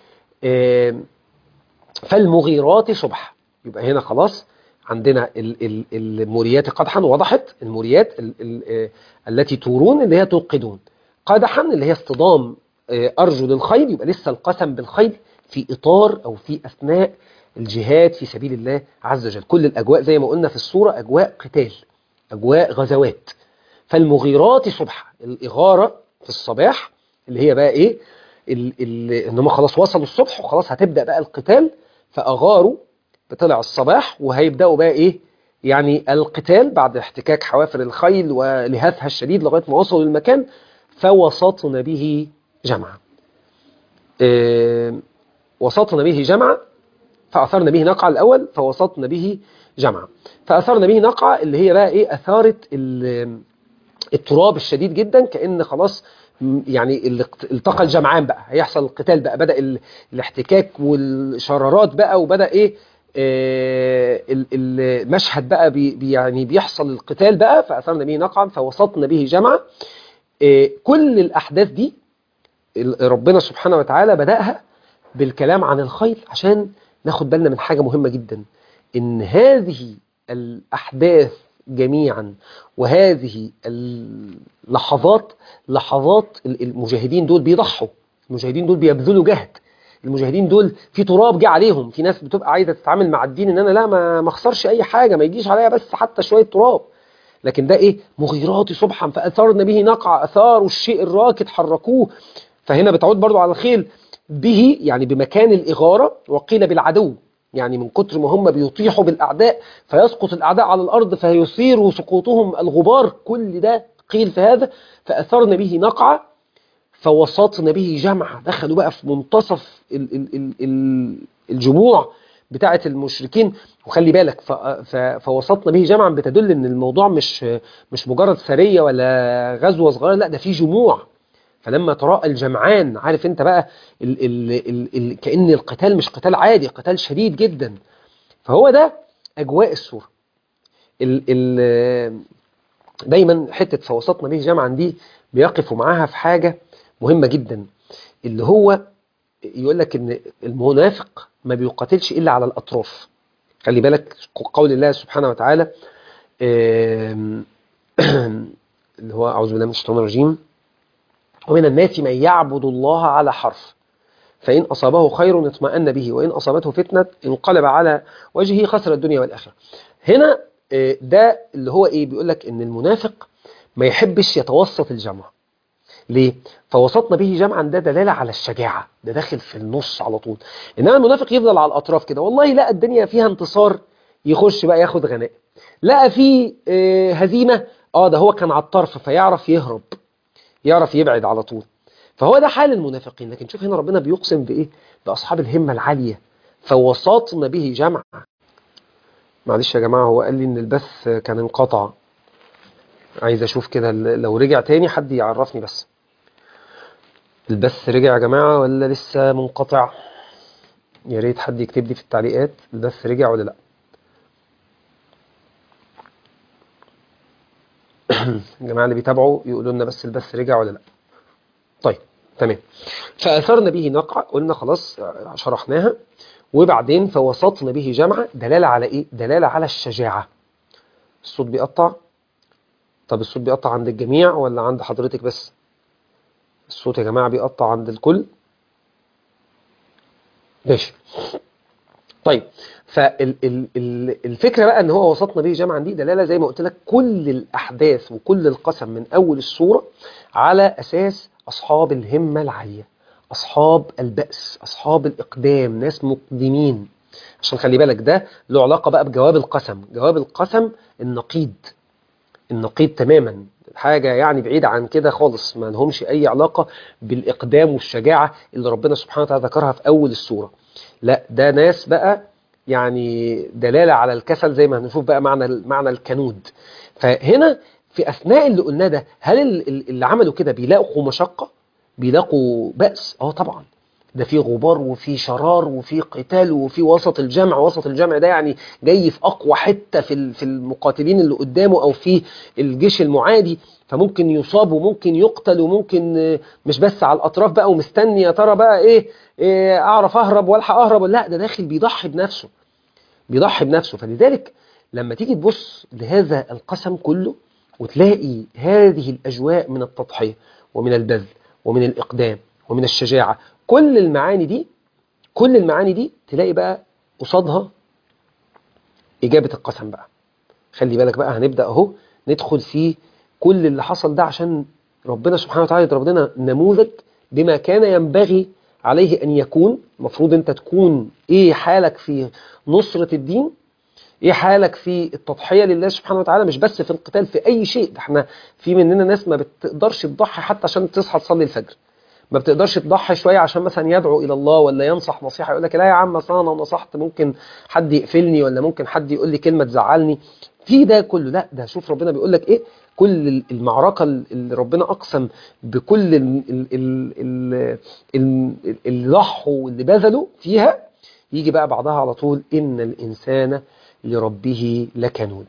فالمغيرات صبح. يبقى هنا خلاص عندنا الموريات قدحا وضحت. الموريات التي تورون اللي هي توقدون، قدحا اللي هي اصطدام أرجل الخيل. يبقى لسه القسم بالخيل في إطار أو في أثناء الجهاد في سبيل الله عز وجل. كل الأجواء زي ما قلنا في الصورة أجواء قتال، أجواء غزوات. فالمغيرات صبح، الإغارة في الصباح اللي هي بقى إيه؟ إن هم خلاص وصلوا الصبح وخلاص هتبدأ بقى القتال، فأغاروا بطلع الصباح وهيبدأوا بقى إيه؟ يعني القتال بعد احتكاك حوافر الخيل ولهثها الشديد لغاية ما وصلوا للمكان. فوسطن به جمعا. وسطن به جمعا، فأثرن به نقعة الأول. فوسطن به جمعا، فأثرن به نقعة اللي هي بقى إيه؟ أثارت التراب الشديد جدا، كأن خلاص يعني التقى الجمعان بقى، هيحصل القتال بقى، بدأ الاحتكاك والشرارات بقى، وبدأ ايه المشهد بقى يعني بيحصل القتال بقى. فأثرنا به نقعا فوسطنا به جمعا. كل الأحداث دي ربنا سبحانه وتعالى بدأها بالكلام عن الخيل عشان ناخد بالنا من حاجة مهمة جدا، إن هذه الأحداث جميعا وهذه اللحظات لحظات المجاهدين دول بيضحوا، المجاهدين دول بيبذلوا جهد، المجاهدين دول في تراب جه عليهم. في ناس بتبقى عايزة تتعامل مع الدين ان انا لا ما اخسرش اي حاجة، ما يجيش عليا بس حتى شوية تراب. لكن ده ايه؟ مغيرات صبحا فأثرن به نقع، أثاروا الشيء الراكد حركوه. فهنا بتعود برضو على الخيل به، يعني بمكان الإغارة، وقيل بالعدو، يعني من كتر ما هم بيطيحوا بالأعداء فيسقط الأعداء على الأرض فيثير سقوطهم الغبار. كل ده قيل في هذا. فأثرن به نقعة فوسطن به جمعة، دخلوا بقى في منتصف الجموع بتاعة المشركين. وخلي بالك فوسطن به جمعا بتدل ان الموضوع مش مجرد سرية ولا غزوة صغيرة، لا ده في جموع. فلما تراءى الجمعان، عارف انت بقى كأن القتال مش قتال عادي، قتال شديد جدا. فهو ده أجواء السورة. دايما حتة فوسطنا به جمعا دي بيقفوا معاها في حاجة مهمة جدا، اللي هو يقول لك ان المنافق ما بيقاتلش إلا على الأطراف. خلي بالك قول الله سبحانه وتعالى اللي هو أعوذ بالله من الشيطان الرجيم: ومن الناس من يعبد الله على حرف فإن أصابه خير اطمأن به وإن أصابته فتنة انقلب على وجهه خسر الدنيا والآخرة. هنا ده اللي هو إيه؟ بيقول لك إن المنافق ما يحبش يتوسط الجمع. ليه؟ فوسطنا به جمعا ده دلالة على الشجاعة، ده داخل في النص على طول. إنما المنافق يفضل على الأطراف كده، والله لا الدنيا فيها انتصار يخش بقى ياخد غناء، لقى في هزيمة ده هو كان على الطرف فيعرف يهرب، يعرف يبعد على طول. فهو ده حال المنافقين. لكن شوف هنا ربنا بيقسم بإيه؟ بأصحاب الهمة العالية. فوسطنا به جمع. معلش يا جماعة، هو قال لي إن البث كان انقطع، عايز أشوف كده لو رجع تاني حد يعرفني بس. البث رجع يا جماعة ولا لسه منقطع؟ يا ريت حد يكتب لي في التعليقات البث رجع ولا لأ. الجماعة اللي بيتابعوا يقولوا لنا بس البث رجع ولا لأ. طيب تمام. فأثرنا به نقع، قلنا خلاص شرحناها. وبعدين فوسطنا به جمعة، دلالة على إيه؟ دلالة على الشجاعة. الصوت بيقطع؟ طب الصوت بيقطع عند الجميع ولا عند حضرتك بس؟ الصوت يا جماعة بيقطع عند الكل؟ ماشي. طيب فالفكرة بقى ان هو وسطنا به جمعا دي دلالة زي ما قلت لك كل الأحداث وكل القسم من أول السورة على أساس أصحاب الهمة العالية، أصحاب البأس، أصحاب الإقدام، ناس مقدمين. عشان خلي بالك ده له علاقة بقى بجواب القسم. جواب القسم النقيض تماما، حاجة يعني بعيدة عن كده خالص، ما لهمش أي علاقة بالإقدام والشجاعة اللي ربنا سبحانه وتعالى ذكرها في أول السورة. لا ده ناس بقى يعني دلالة على الكسل، زي ما هنشوف بقى معنى الكنود. فهنا في أثناء اللي قلناه ده، هل اللي عملوا كده بيلاقوا مشقة، بيلاقوا بأس؟ طبعا، ده في غبار وفي شرار وفي قتال وفي وسط الجمع. وسط الجمع ده يعني جاي في أقوى حتة في المقاتلين اللي قدامه أو في الجيش المعادي، فممكن يصاب وممكن يقتل وممكن مش بس على الأطراف بقى ومستني يا ترى بقى إيه أعرف أهرب والحق أهرب، لا ده داخل بيضحي بنفسه، بيضحي بنفسه. فلذلك لما تيجي تبص لهذا القسم كله وتلاقي هذه الأجواء من التضحية ومن البذل ومن الإقدام ومن الشجاعة، كل المعاني دي تلاقي بقى قصادها إجابة القسم بقى. خلي بالك بقى، هنبدأ أهو ندخل في كل اللي حصل ده عشان ربنا سبحانه وتعالى يضرب لنا نموذج بما كان ينبغي عليه أن يكون. المفروض أنت تكون إيه حالك في نصرة الدين، ايه حالك في التضحية لله سبحانه وتعالى، مش بس في القتال، في اي شيء. ده احنا في مننا ناس ما بتقدرش تضحي حتى عشان تصحى تصلي الفجر، ما بتقدرش تضحي شوية عشان مثلا يدعو الى الله ولا ينصح نصيحة، يقول لك لا يا عم اصل انا نصحت ممكن حد يقفلني ولا ممكن حد يقول لي كلمة تزعلني. في ده كله لا، ده شوف ربنا بيقول لك ايه، كل المعركة اللي ربنا اقسم بكل اللي ضحوا واللي بذلوا فيها، يجي بقى بعدها على طول إن الإنسان لربه لكنود.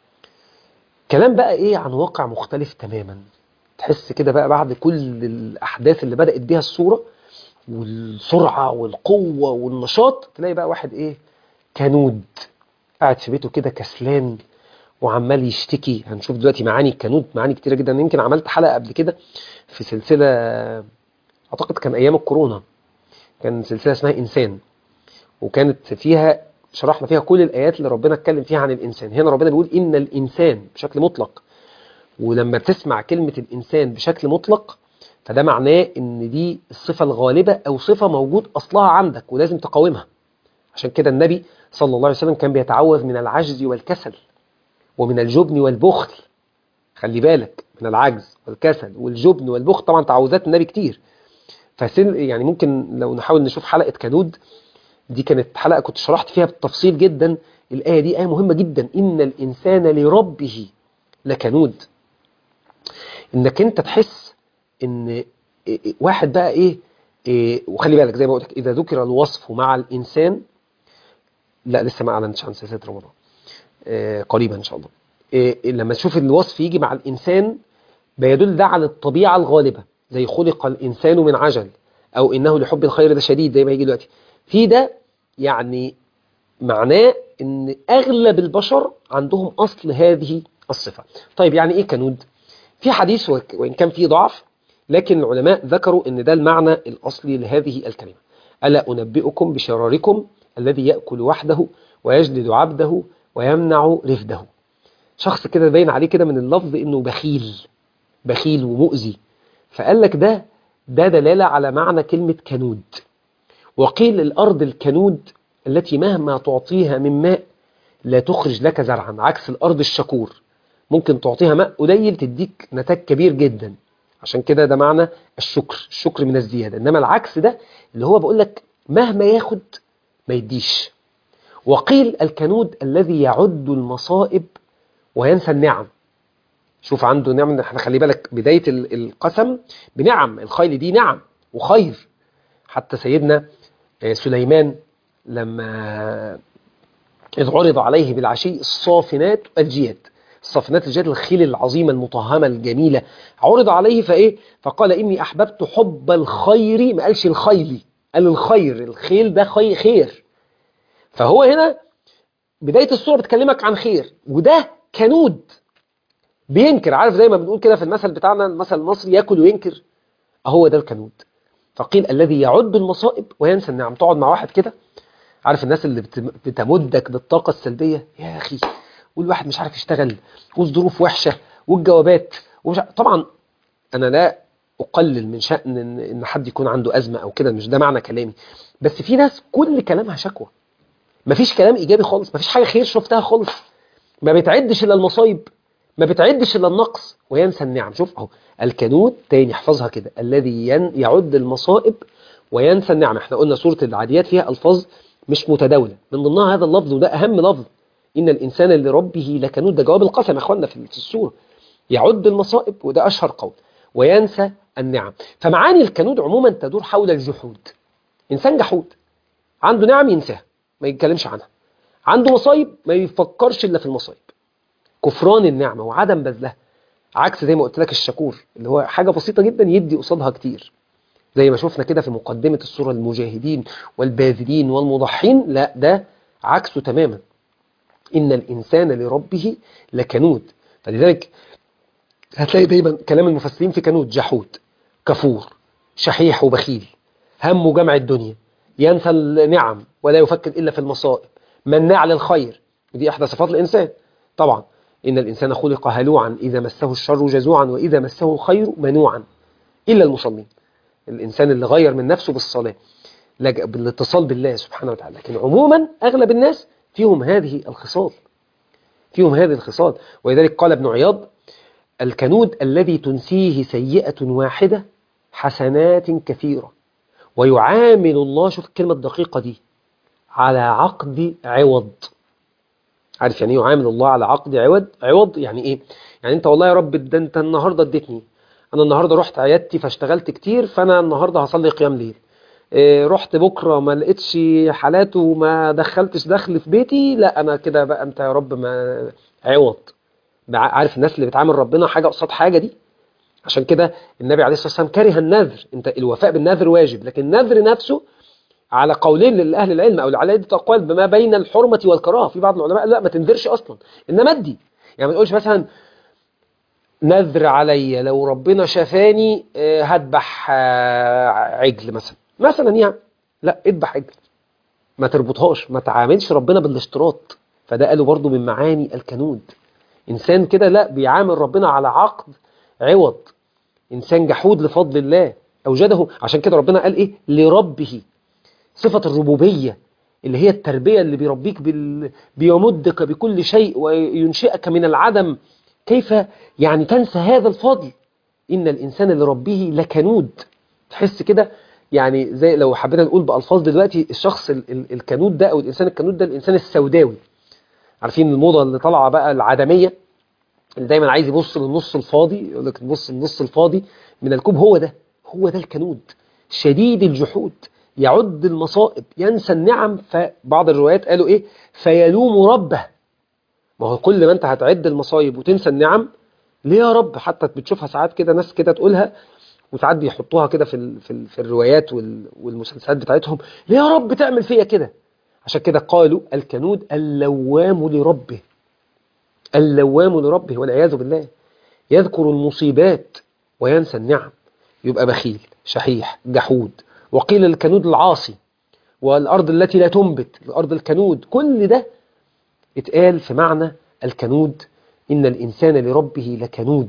كلام بقى إيه عن واقع مختلف تماما. تحس كده بقى بعد كل الأحداث اللي بدأت بيها الصورة والسرعة والقوة والنشاط، تلاقي بقى واحد إيه، كنود، قاعد في بيته كده كسلان وعمال يشتكي. هنشوف دلوقتي معاني الكنود، معاني كتيرة جدا. يمكن عملت حلقة قبل كده في سلسلة، أعتقد كان أيام الكورونا، كان سلسلة اسمها إنسان، وكانت فيها شرحنا فيها كل الآيات اللي ربنا اتكلم فيها عن الإنسان. هنا ربنا بيقول إن الإنسان بشكل مطلق، ولما تسمع كلمة الإنسان بشكل مطلق فده معناه إن دي الصفة الغالبة أو صفة موجود أصلها عندك ولازم تقاومها. عشان كده النبي صلى الله عليه وسلم كان بيتعوذ من العجز والكسل ومن الجبن والبخل. خلي بالك، من العجز والكسل والجبن والبخل، طبعا تعوذات النبي كتير. يعني ممكن لو نحاول نشوف حلقة كنود، دي كانت حلقة كنت شرحت فيها بالتفصيل جدا. الآية دي آية مهمة جدا، إن الإنسان لربه لكنود. إنك أنت تحس إن واحد بقى وخلي بالك زي ما قلت، إذا ذكر الوصف مع الإنسان، لا لسه ما أعلنتش عن سلسلة رمضان، قريبا إن شاء الله. لما تشوف الوصف يجي مع الإنسان بيدل ده على الطبيعة الغالبة، زي خلق الإنسان من عجل، أو إنه لحب الخير ده شديد، زي ما يجي دلوقتي في ده. يعني معناه ان اغلب البشر عندهم اصل هذه الصفة. طيب يعني ايه كنود؟ في حديث وان كان فيه ضعف، لكن العلماء ذكروا ان ده المعنى الاصلي لهذه الكلمة. ألا أنبئكم بشراركم الذي يأكل وحده ويجلد عبده ويمنع رفده. شخص كده باين عليه كده من اللفظ انه بخيل ومؤذي، فقال لك ده دلالة على معنى كلمة كنود. وقيل الأرض الكنود التي مهما تعطيها من ماء لا تخرج لك زرعا، عكس الأرض الشكور، ممكن تعطيها ماء قليل تديك نتاج كبير جدا. عشان كده ده معنى الشكر من الزيادة. إنما العكس ده اللي هو بقول لك مهما ياخد ما يديش. وقيل الكنود الذي يعد المصائب وينسى النعم. شوف عنده نعم، احنا خلي بالك بداية القسم بنعم، الخيل دي نعم وخير. حتى سيدنا سليمان لما إذ عرض عليه بالعشي الصافنات الجياد، الصافنات الجياد الخيل العظيمة المطهمة الجميلة، عرض عليه فقال إني أحببت حب الخير، ما قالش الخيل، قال الخير، الخيل ده خير. فهو هنا بداية السورة بتكلمك عن خير، وده كنود بينكر. عارف زي ما بنقول كده في المثل بتاعنا، المثل المصري، ياكل وينكر، هو ده الكنود. فقيل الذي يعد المصائب وينسى النعم. تقعد مع واحد كده، عارف الناس اللي بتمدك بالطاقة السلبية، يا أخي والواحد مش عارف يشتغل والظروف وحشة والجوابات طبعا أنا لا أقلل من شأن إن حد يكون عنده أزمة أو كده، مش ده معنى كلامي. بس في ناس كل كلامها شكوى، مفيش كلام إيجابي خالص، مفيش حاجة خير شفتها خالص، ما بتعدش إلا المصايب، ما بتعدش إلا النقص وينسى النعم. شوف أهو الكنود تاني، احفظها كده، الذي يعد المصائب وينسى النعم. احنا قلنا سورة العاديات فيها ألفاظ مش متداولة. من ضمنها هذا اللفظ، وده أهم لفظ، إن الإنسان لربه لكنود. ده جواب القسم يا أخوانا في السورة. يعد المصائب، وده أشهر قول، وينسى النعم. فمعاني الكنود عموما تدور حول الجحود. إنسان جحود عنده نعم ينساها، ما يتكلمش عنها. عنده مصايب ما يفكرش إلا في المصايب. كفران النعمة وعدم بذلها، عكس زي ما قلت لك الشكور اللي هو حاجة بسيطة جدا يدي قصادها كتير. زي ما شفنا كده في مقدمة السورة، المجاهدين والباذلين والمضحين، لا ده عكسه تماما. إن الإنسان لربه لكنود. فلذلك هتلاقي دايما كلام المفسرين في كنود: جحود، كفور، شحيح وبخيل، همه جمع الدنيا، ينسى النعم ولا يفكر إلا في المصائب، مناع للخير. ودي إحدى صفات الإنسان طبعا. إن الإنسان خلق هلوعا إذا مسه الشر جزوعا وإذا مسه الخير منوعا إلا المصلين. الإنسان اللي غير من نفسه بالصلاة، لجأ بالاتصال بالله سبحانه وتعالى. لكن عموما أغلب الناس فيهم هذه الخصال، فيهم هذه الخصال. ولذلك قال ابن عياض: الكنود الذي تنسيه سيئة واحدة حسنات كثيرة، ويعامل الله، شوف الكلمة الدقيقة دي، على عقد عوض. عارف يعني ايه يعامل الله على عقد عوض؟ عوض يعني ايه؟ يعني انت والله يا رب ده انت النهارده اديتني، انا النهارده رحت عيادتي فاشتغلت كتير، فانا النهارده هصلي قيام ليل. رحت بكره ما لقيتش حالات وما دخلتش دخل في بيتي، لا انا كده بقى انت يا رب ما عوض. عارف الناس اللي بتعامل ربنا حاجه قصاد حاجه دي. عشان كده النبي عليه الصلاه والسلام كره النذر. انت الوفاء بالنذر واجب، لكن النذر نفسه على قولين لأهل العلم أو على عدة أقوال بما بين الحرمة والكراهة. في بعض العلماء لا ما تنذرش أصلا، إنما ادي. يعني ما تقولش مثلا نذر عليا لو ربنا شافاني هذبح عجل مثلا يعني، لا اذبح عجل، ما تربطهاش، ما تعاملش ربنا بالاشتراط. فده قالوا برضو من معاني الكنود. إنسان كده لا بيعامل ربنا على عقد عوض، إنسان جحود لفضل الله أوجده. عشان كده ربنا قال إيه؟ لربه. صفة الربوبية اللي هي التربية اللي بيربيك بيمدك بكل شيء وينشئك من العدم، كيف يعني تنسى هذا الفضل؟ إن الإنسان لربه لكنود. تحس كده يعني زي لو حبينا نقول بألفاظ دلوقتي، الشخص الكنود ده أو الإنسان الكنود ده الإنسان السوداوي. عارفين الموضة اللي طالعة بقى العدمية، اللي دايما عايز يبص للنص الفاضي، يقول لك بص للنص الفاضي من الكوب. هو ده الكنود، شديد الجحود، يعد المصائب، ينسى النعم. فبعض الروايات قالوا ايه؟ فيلوم ربه. ما هو كل ما انت هتعد المصايب وتنسى النعم، ليه يا رب؟ حتى بتشوفها ساعات كده ناس كده تقولها، وساعات بيحطوها كده في الروايات والمسلسلات بتاعتهم: ليه يا رب تعمل فيا كده؟ عشان كده قالوا الكنود اللوام لربه. اللوام لربه والعياذ بالله. يذكر المصيبات وينسى النعم، يبقى بخيل، شحيح، جحود. وقيل الكنود العاصي، والأرض التي لا تنبت، الأرض الكنود. كل ده اتقال في معنى الكنود. إن الإنسان لربه لكنود.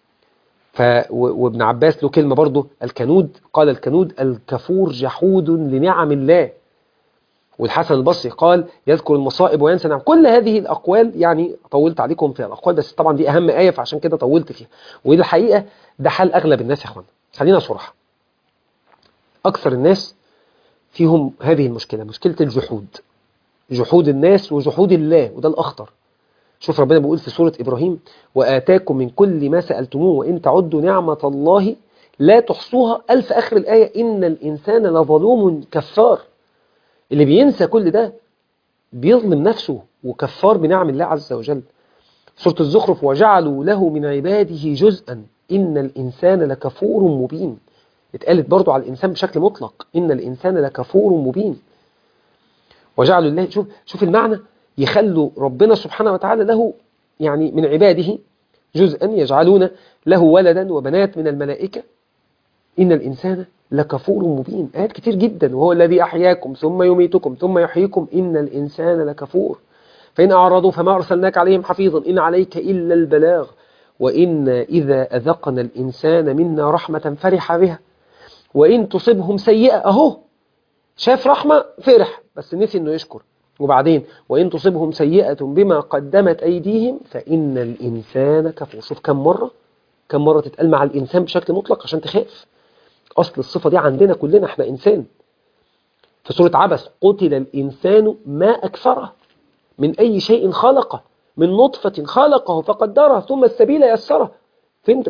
وابن عباس له كلمة برضه الكنود، قال الكنود الكفور جحود لنعم الله. والحسن البصري قال يذكر المصائب وينسى نعم. كل هذه الأقوال يعني طولت عليكم في الأقوال، بس طبعا دي أهم آية فعشان كده طولت فيها. ودي الحقيقة ده حال أغلب الناس يا أخوانا، خلينا صراحة. أكثر الناس فيهم هذه المشكلة، مشكلة الجحود. جحود الناس وجحود الله، وده الأخطر. شوف ربنا بيقول في سورة إبراهيم: وآتاكم من كل ما سألتموه وإن تعدوا نعمة الله لا تحصوها. ألف آخر الآية: إن الإنسان لظلوم كفار. اللي بينسى كل ده بيظلم نفسه وكفار بنعم الله عز وجل. سورة الزخرف: وجعلوا له من عباده جزءا إن الإنسان لكفور مبين. اتقالت برضو على الإنسان بشكل مطلق: إن الإنسان لكفور مبين. وجعلوا الله، شوف المعنى، يخلوا ربنا سبحانه وتعالى له يعني من عباده جزءا، يجعلون له ولدا وبنات من الملائكة. إن الإنسان لكفور مبين. آيات كتير جدا. وهو الذي أحياكم ثم يميتكم ثم يحييكم إن الإنسان لكفور. فإن أعرضوا فما أرسلناك عليهم حفيظا إن عليك إلا البلاغ وإن إذا أذقنا الإنسان منا رحمة فرح بها وإن تصبهم سيئة، أهو شاف رحمة فرح بس نسي إنه يشكر. وبعدين وإن تصبهم سيئة بما قدمت أيديهم فإن الإنسان كفور. شوف كم مرة تتقال مع الإنسان بشكل مطلق عشان تخاف. أصل الصفة دي عندنا كلنا، احنا إنسان. في سورة عبس قتل الإنسان ما أكفره من أي شيء خلقه من نطفة خلقه فقدره ثم السبيل يسره. فين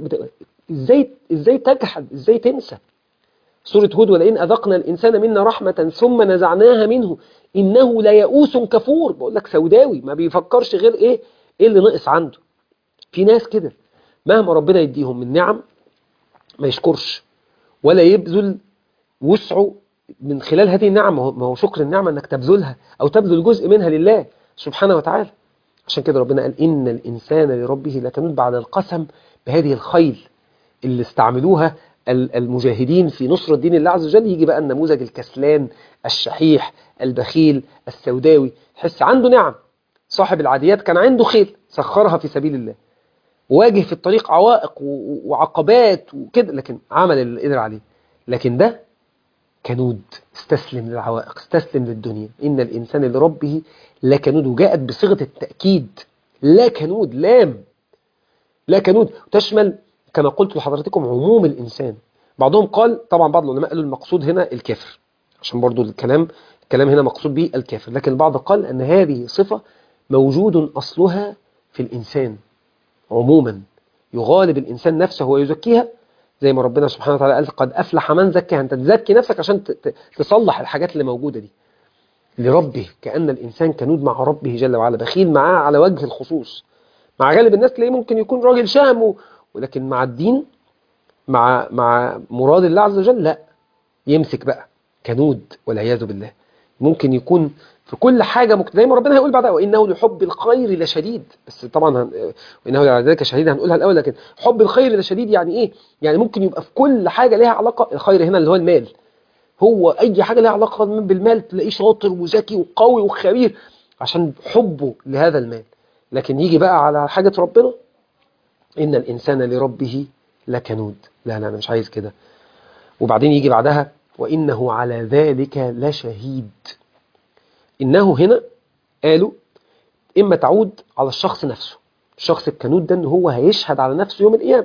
ازاي تجحد، ازاي تنسى؟ سورة هود ولئن أذقنا الإنسان منا رحمة ثم نزعناها منه إنه ليئوس كفور. بقول لك سوداوي ما بيفكرش غير إيه اللي نقص عنده. في ناس كده مهما ربنا يديهم من نعم ما يشكرش ولا يبذل وسعه من خلال هذه النعم. ما هو شكر النعمة أنك تبذلها أو تبذل جزء منها لله سبحانه وتعالى. عشان كده ربنا قال إن الإنسان لربه لكنود بعد القسم بهذه الخيل اللي استعملوها المجاهدين في نصرة دين الله عز وجل. يجي بقى النموذج الكسلان الشحيح البخيل السوداوي، تحس عنده نعم. صاحب العاديات كان عنده خيل سخرها في سبيل الله، واجه في الطريق عوائق وعقبات وكده، لكن عمل اللي قدر عليه. لكن ده كنود، استسلم للعوائق، استسلم للدنيا. إن الإنسان لربه لكنود، وجاءت بصيغة التأكيد. لا كنود، لام لا كنود، تشمل كما قلت لحضرتكم عموم الإنسان. بعضهم قال، طبعا بعض العلماء قالوا المقصود هنا الكافر، عشان برضو الكلام هنا مقصود به الكافر. لكن البعض قال أن هذه صفة موجود أصلها في الإنسان عموما، يغالب الإنسان نفسه ويزكيها، زي ما ربنا سبحانه وتعالى قال قد أفلح من زكاها. أنت تزكي نفسك عشان تصلح الحاجات اللي موجودة دي لربه. كأن الإنسان كنود مع ربه جل وعلا، بخيل معاه على وجه الخصوص. مع غالب الناس تلاقيه ممكن يكون راجل شهم ولكن مع الدين مع مراد الله عز وجل لا، يمسك بقى كنود والعياذ بالله. ممكن يكون في كل حاجة زي ما ربنا هيقول بعدها وإنه لحب الخير لشديد. بس طبعا وإنه لذلك شديد هنقولها الأول، لكن حب الخير لشديد يعني إيه؟ يعني ممكن يبقى في كل حاجة لها علاقة، الخير هنا اللي هو المال، هو أي حاجة لها علاقة بالمال تلاقيه شاطر وذكي وقوي وخبير عشان حبه لهذا المال. لكن يجي بقى على حاجة ربنا إن الإنسان لربه لكنود، لا أنا مش عايز كده. وبعدين يجي بعدها وإنه على ذلك لشهيد. إنه هنا قالوا إما تعود على الشخص نفسه، الشخص الكنود ده إن هو هيشهد على نفسه يوم القيامة،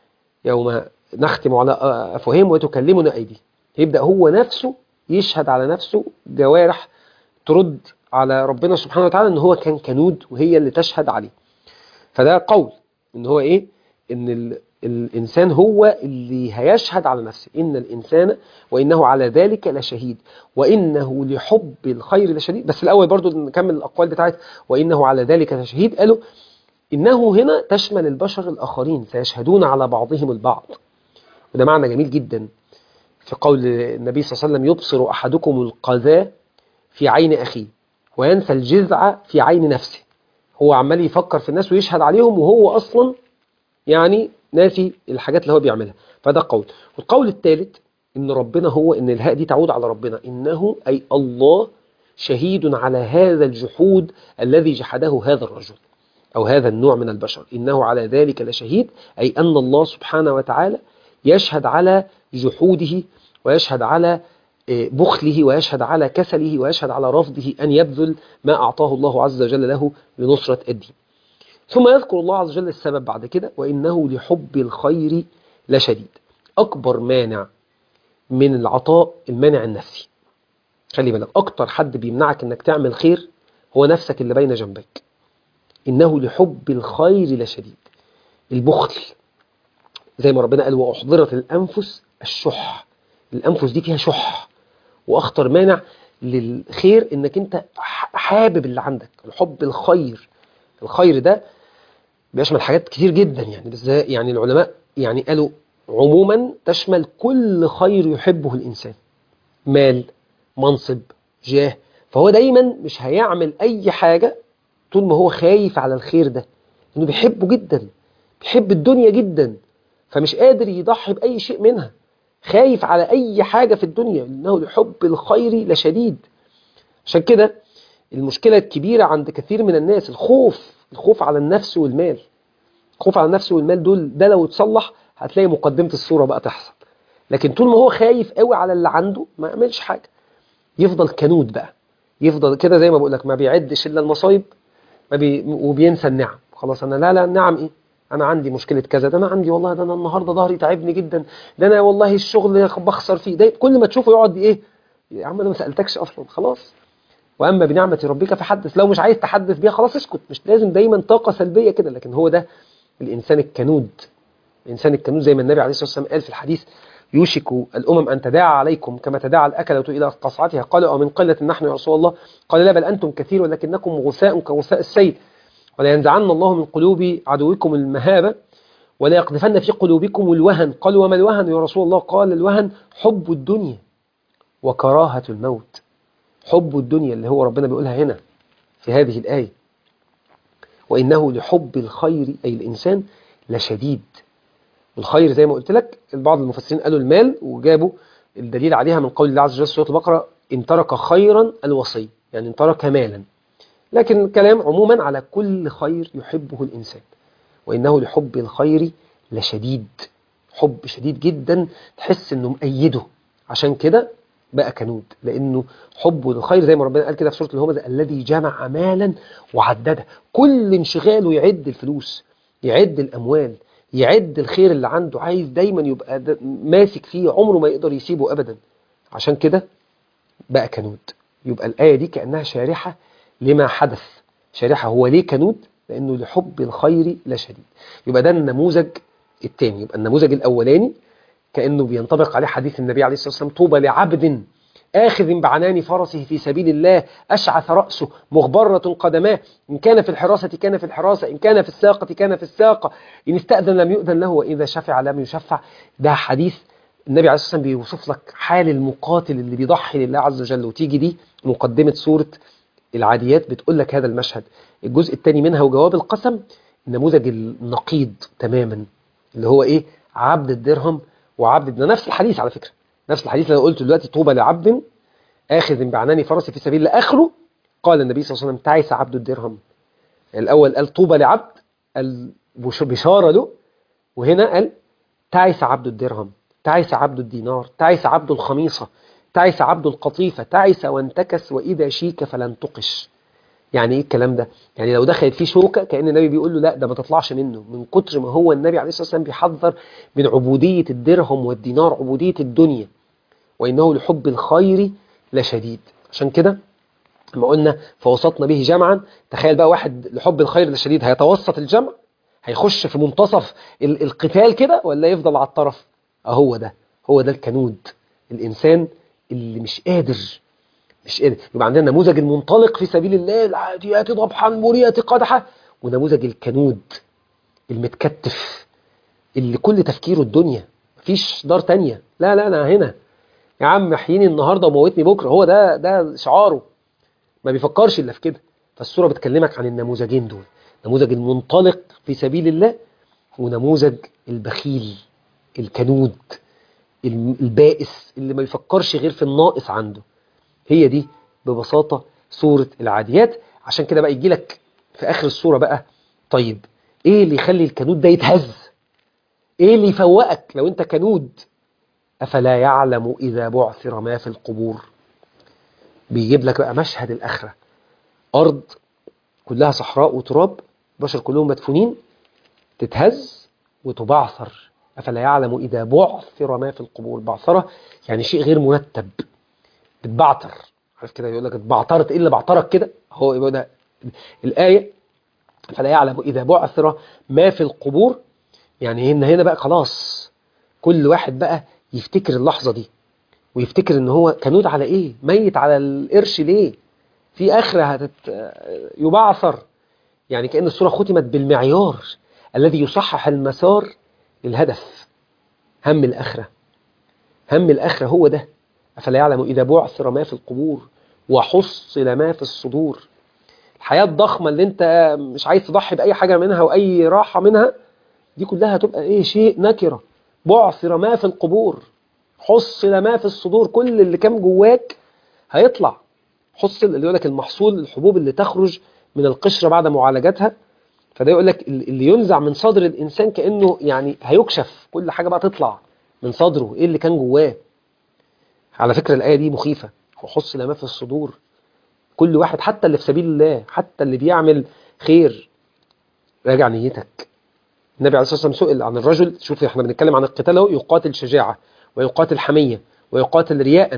يوم نختم على أفواههم وتكلمنا أيدي، يبدأ هو نفسه يشهد على نفسه، جوارح ترد على ربنا سبحانه وتعالى إن هو كان كنود وهي اللي تشهد عليه. فده قول إن هو إيه؟ إن الإنسان هو اللي هيشهد على نفسه. إن الإنسان وإنه على ذلك لشهيد وإنه لحب الخير لشديد. بس الأول برضو نكمل الأقوال بتاعت وإنه على ذلك لشهيد. قالوا إنه هنا تشمل البشر الآخرين سيشهدون على بعضهم البعض، وده معنى جميل جدا في قول النبي صلى الله عليه وسلم يبصر أحدكم القذاة في عين أخيه وينسى الجذع في عين نفسه. هو عمال يفكر في الناس ويشهد عليهم وهو أصلا يعني ناسي الحاجات اللي هو بيعملها. فده قول. والقول الثالث إن ربنا هو، إن الهاء دي تعود على ربنا، إنه أي الله شهيد على هذا الجحود الذي جحده هذا الرجل أو هذا النوع من البشر. إنه على ذلك لشهيد أي أن الله سبحانه وتعالى يشهد على جحوده ويشهد على بخله ويشهد على كسله ويشهد على رفضه أن يبذل ما أعطاه الله عز وجل له لنصرة الدين. ثم يذكر الله عز وجل السبب بعد كده وإنه لحب الخير لشديد. أكبر مانع من العطاء المانع النفسي. خلي بالك أكتر حد بيمنعك أنك تعمل خير هو نفسك اللي بين جنبك. إنه لحب الخير لشديد. البخل زي ما ربنا قال وأحضرت الأنفس الشح. الأنفس دي فيها شح، وأخطر مانع للخير إنك أنت حابب اللي عندك. الحب الخير ده بيشمل حاجات كتير جدا، يعني بالذات يعني العلماء يعني قالوا عموما تشمل كل خير يحبه الإنسان، مال، منصب، جاه. فهو دايما مش هيعمل أي حاجة طول ما هو خايف على الخير ده، إنه بيحبه جدا، بيحب الدنيا جدا، فمش قادر يضحي بأي شيء منها، خايف على أي حاجة في الدنيا. إنه لحب الخير لشديد. عشان كده المشكلة الكبيرة عند كثير من الناس الخوف على النفس والمال. الخوف على النفس والمال ده لو اتصلح هتلاقي مقدمة الصورة بقى تحصل. لكن طول ما هو خايف قوي على اللي عنده ما يعملش حاجة، يفضل كنود بقى، يفضل كده زي ما بقولك ما بيعدش إلا المصايب وبينسى النعم. خلاص أنا لا النعم إيه، أنا عندي مشكلة كذا، ده أنا عندي والله، ده أنا النهاردة ظهري تعبني جدا، ده أنا والله الشغل بخسر فيه، ده كل ما تشوفه يقعد إيه يا عم انا ما سالتكش اصلا، خلاص. واما بنعمه ربك فحدث. لو مش عايز تحدث بيها خلاص اسكت، مش لازم دايما طاقه سلبيه كده. لكن هو ده الانسان الكنود. الانسان الكنود زي ما النبي عليه الصلاه والسلام قال في الحديث: يوشك الامم ان تداعى عليكم كما تداعى الاكله الى قصعتها. قالوا: او من قله نحن يا رسول الله؟ قال: لا، بل انتم كثير ولكنكم غثاء كغثاء السيل. ولا ينزعن الله من قلوب عدوكم المهابه ولا يقذفن في قلوبكم الوهن. قالوا: وما الوهن يا رسول الله؟ قال: الوهن حب الدنيا وكراهة الموت. حب الدنيا اللي هو ربنا بيقولها هنا في هذه الآية: وإنه لحب الخير أي الإنسان لشديد. الخير زي ما قلت لك، بعض المفسرين قالوا المال، وجابوا الدليل عليها من قول الله عز وجل في سورة البقرة: إن ترك خيرا الوصي، يعني إن ترك مالا. لكن الكلام عموما على كل خير يحبه الإنسان. وإنه لحب الخير لشديد، حب شديد جدا، تحس إنه مأيده. عشان كده بقى كنود، لأنه حبه للخير زي ما ربنا قال كده في سورة الهمزة: الذي جمع مالا وعدده. كل انشغاله يعد الفلوس، يعد الأموال، يعد الخير اللي عنده، عايز دايما يبقى ماسك فيه، عمره ما يقدر يسيبه أبدا. عشان كده بقى كنود. يبقى الآية دي كأنها شارحة لما حدث. شارحة هو ليه كنود؟ لأنه لحب الخير لشديد. يبقى ده النموذج الثاني. يبقى النموذج الأولاني كأنه بينطبق عليه حديث النبي عليه الصلاة والسلام: طوبى لعبد آخذ بعنان فرسه في سبيل الله أشعث رأسه مغبرة قدماه، إن كان في الحراسة كان في الحراسة، إن كان في الساقة كان في الساقة، إن استأذن لم يؤذن له، وإذا شفع لم يشفع. ده حديث النبي عليه الصلاة والسلام بيوصف لك حال المقاتل اللي بيضحي لله عز وجل. وتيجي دي مقدمة سورة العاديات بتقول لك هذا المشهد. الجزء الثاني منها وجواب القسم، النموذج النقيض تماما اللي هو إيه؟ عبد الدرهم وعبد الدينار. نفس الحديث على فكرة، نفس الحديث اللي أنا قلته دلوقتي: طوبى لعبد آخذ بعنان فرسه في سبيل الله. آخره قال النبي صلى الله عليه وسلم: تعس عبد الدرهم. الأول قال طوبى لعبد، بشارة له، وهنا قال تعس عبد الدرهم، تعس عبد الدينار، تعس عبد الخميصة، تعس عبد القطيفة، تعس وانتكس وإذا شيك فلن تقش. يعني ايه الكلام ده؟ يعني لو دخلت فيه شوكة كأن النبي بيقول له لا، ده ما تطلعش منه، من كتر ما هو النبي عليه الصلاة والسلام بيحذر من عبودية الدرهم والدينار، عبودية الدنيا. وإنه لحب الخير لشديد. عشان كده لما قلنا فوسطنا به جمعا، تخيل بقى واحد لحب الخير لشديد هيتوسط الجمع، هيخش في منتصف القتال كده، ولا يفضل على الطرف؟ هو ده، هو ده الكنود. الإنسان اللي مش قادر يبقى عندنا نموذج المنطلق في سبيل الله: العاديات ضبحا مريات قدحا. ونموذج الكنود المتكتف اللي كل تفكيره الدنيا، مفيش دار تانية. لا لا، أنا هنا يا عم، احييني النهاردة وموتني بكرة. هو ده شعاره، ما بيفكرش إلا في كده. فالسورة بتكلمك عن النموذجين دول: نموذج المنطلق في سبيل الله، ونموذج البخيل الكنود البائس اللي ما بيفكرش غير في الناقص عنده. هي دي ببساطة سورة العاديات. عشان كده بقى يجي لك في آخر السورة بقى: طيب إيه اللي يخلي الكنود ده يتهز؟ إيه اللي يفوقك لو أنت كنود؟ أفلا يعلم إذا بعثر ما في القبور. بيجيب لك بقى مشهد الآخرة: أرض كلها صحراء وتراب، بشر كلهم مدفونين، تتهز وتبعثر. أفلا يعلم إذا بعثر ما في القبور. بعثرة يعني شيء غير مرتب، بتبعتر. عارف كده يقول لك اتبعترت، إيه اللي بعترك كده؟ هو يبقى ده الآية: فلا يعلم إذا بعثر ما في القبور. يعني هنا بقى خلاص كل واحد بقى يفتكر اللحظة دي، ويفتكر ان هو كنود على ايه، ميت على القرش ليه، في آخرة يبعثر. يعني كأن السورة ختمت بالمعيار الذي يصحح المسار للهدف: هم الآخرة. هم الآخرة هو ده: أفلا يعلم إذا بعثر ما في القبور وحصل ما في الصدور. الحياة الضخمة اللي انت مش عايز تضحي بأي حاجة منها وأي راحة منها، دي كلها هتبقى ايه؟ شيء نكرة. بعثر ما في القبور، حصل ما في الصدور، كل اللي كان جواك هيطلع. حصل اللي يقول لك المحصول، الحبوب اللي تخرج من القشرة بعد معالجتها. فده يقول لك اللي ينزع من صدر الإنسان كأنه يعني هيكشف، كل حاجة بقى تطلع من صدره، ايه اللي كان جواه. على فكرة الآية دي مخيفة: وحصل ما في الصدور. كل واحد، حتى اللي في سبيل الله، حتى اللي بيعمل خير، راجع نيتك. النبي عليه الصلاة والسلام سئل عن الرجل، شوف احنا بنتكلم عن القتال اهو: يقاتل شجاعة، ويقاتل حمية، ويقاتل رياء،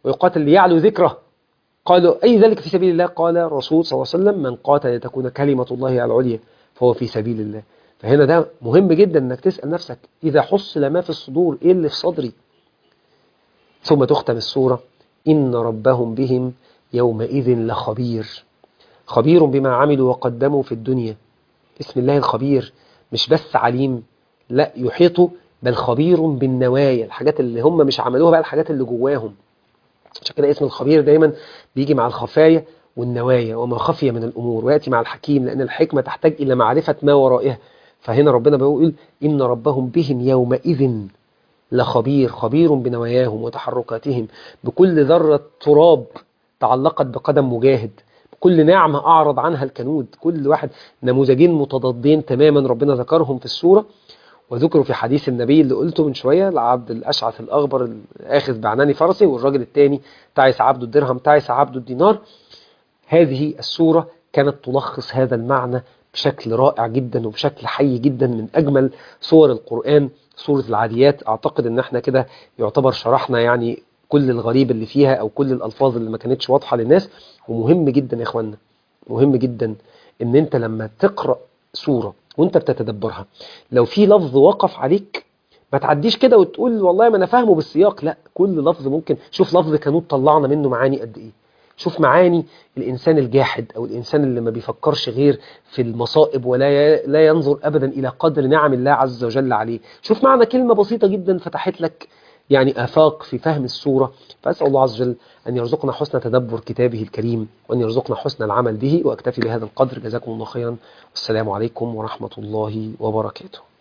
ويقاتل ليعلو ذكره. قالوا أي ذلك في سبيل الله؟ قال الرسول صلى الله عليه وسلم من قاتل لتكون كلمة الله على العليا فهو في سبيل الله. فهنا ده مهم جدا انك تسأل نفسك إذا حصل ما في الصدور، إيه اللي في صدري؟ ثم تختم السورة إن ربهم بهم يومئذ لخبير، خبير بما عملوا وقدموا في الدنيا. بسم الله الخبير، مش بس عليم، لا يحيط، بل خبير بالنوايا، الحاجات اللي هم مش عملوها بقى، الحاجات اللي جواهم. عشان كده اسم الخبير دايما بيجي مع الخفايا والنوايا وما خفي من الأمور، ويأتي مع الحكيم لأن الحكمة تحتاج إلى معرفة ما ورائها. فهنا ربنا بيقول إن ربهم بهم يومئذ لخبير، خبير بنواياهم وتحركاتهم، بكل ذرة تراب تعلقت بقدم مجاهد، بكل نعمة أعرض عنها الكنود. كل واحد نموذجين متضادين تماما ربنا ذكرهم في السورة، وذكروا في حديث النبي اللي قلته من شوية، العبد الأشعث الأغبر الآخذ بعنان فرسه، والراجل الثاني تعس عبد الدرهم تعس عبد الدينار. هذه السورة كانت تلخص هذا المعنى بشكل رائع جدا وبشكل حي جدا، من أجمل سور القرآن سورة العاديات. أعتقد أن احنا كده يعتبر شرحنا يعني كل الغريب اللي فيها أو كل الألفاظ اللي ما كانتش واضحة للناس. ومهم جدا يا إخوانا، مهم جدا أن أنت لما تقرأ سورة وأنت بتتدبرها، لو في لفظ وقف عليك ما تعديش كده وتقول والله ما أنا فاهمه بالسياق، لا، كل لفظ ممكن. شوف لفظ كانوت طلعنا منه معاني قد إيه. شوف معاني الإنسان الجاحد أو الإنسان اللي ما بيفكرش غير في المصائب ولا لا ينظر أبدا إلى قدر نعم الله عز وجل عليه. شوف معنى كلمة بسيطة جدا فتحت لك يعني آفاق في فهم السورة. فأسأل الله عز وجل أن يرزقنا حسن تدبر كتابه الكريم، وأن يرزقنا حسن العمل به. وأكتفي بهذا القدر، جزاكم الله خيرا، والسلام عليكم ورحمة الله وبركاته.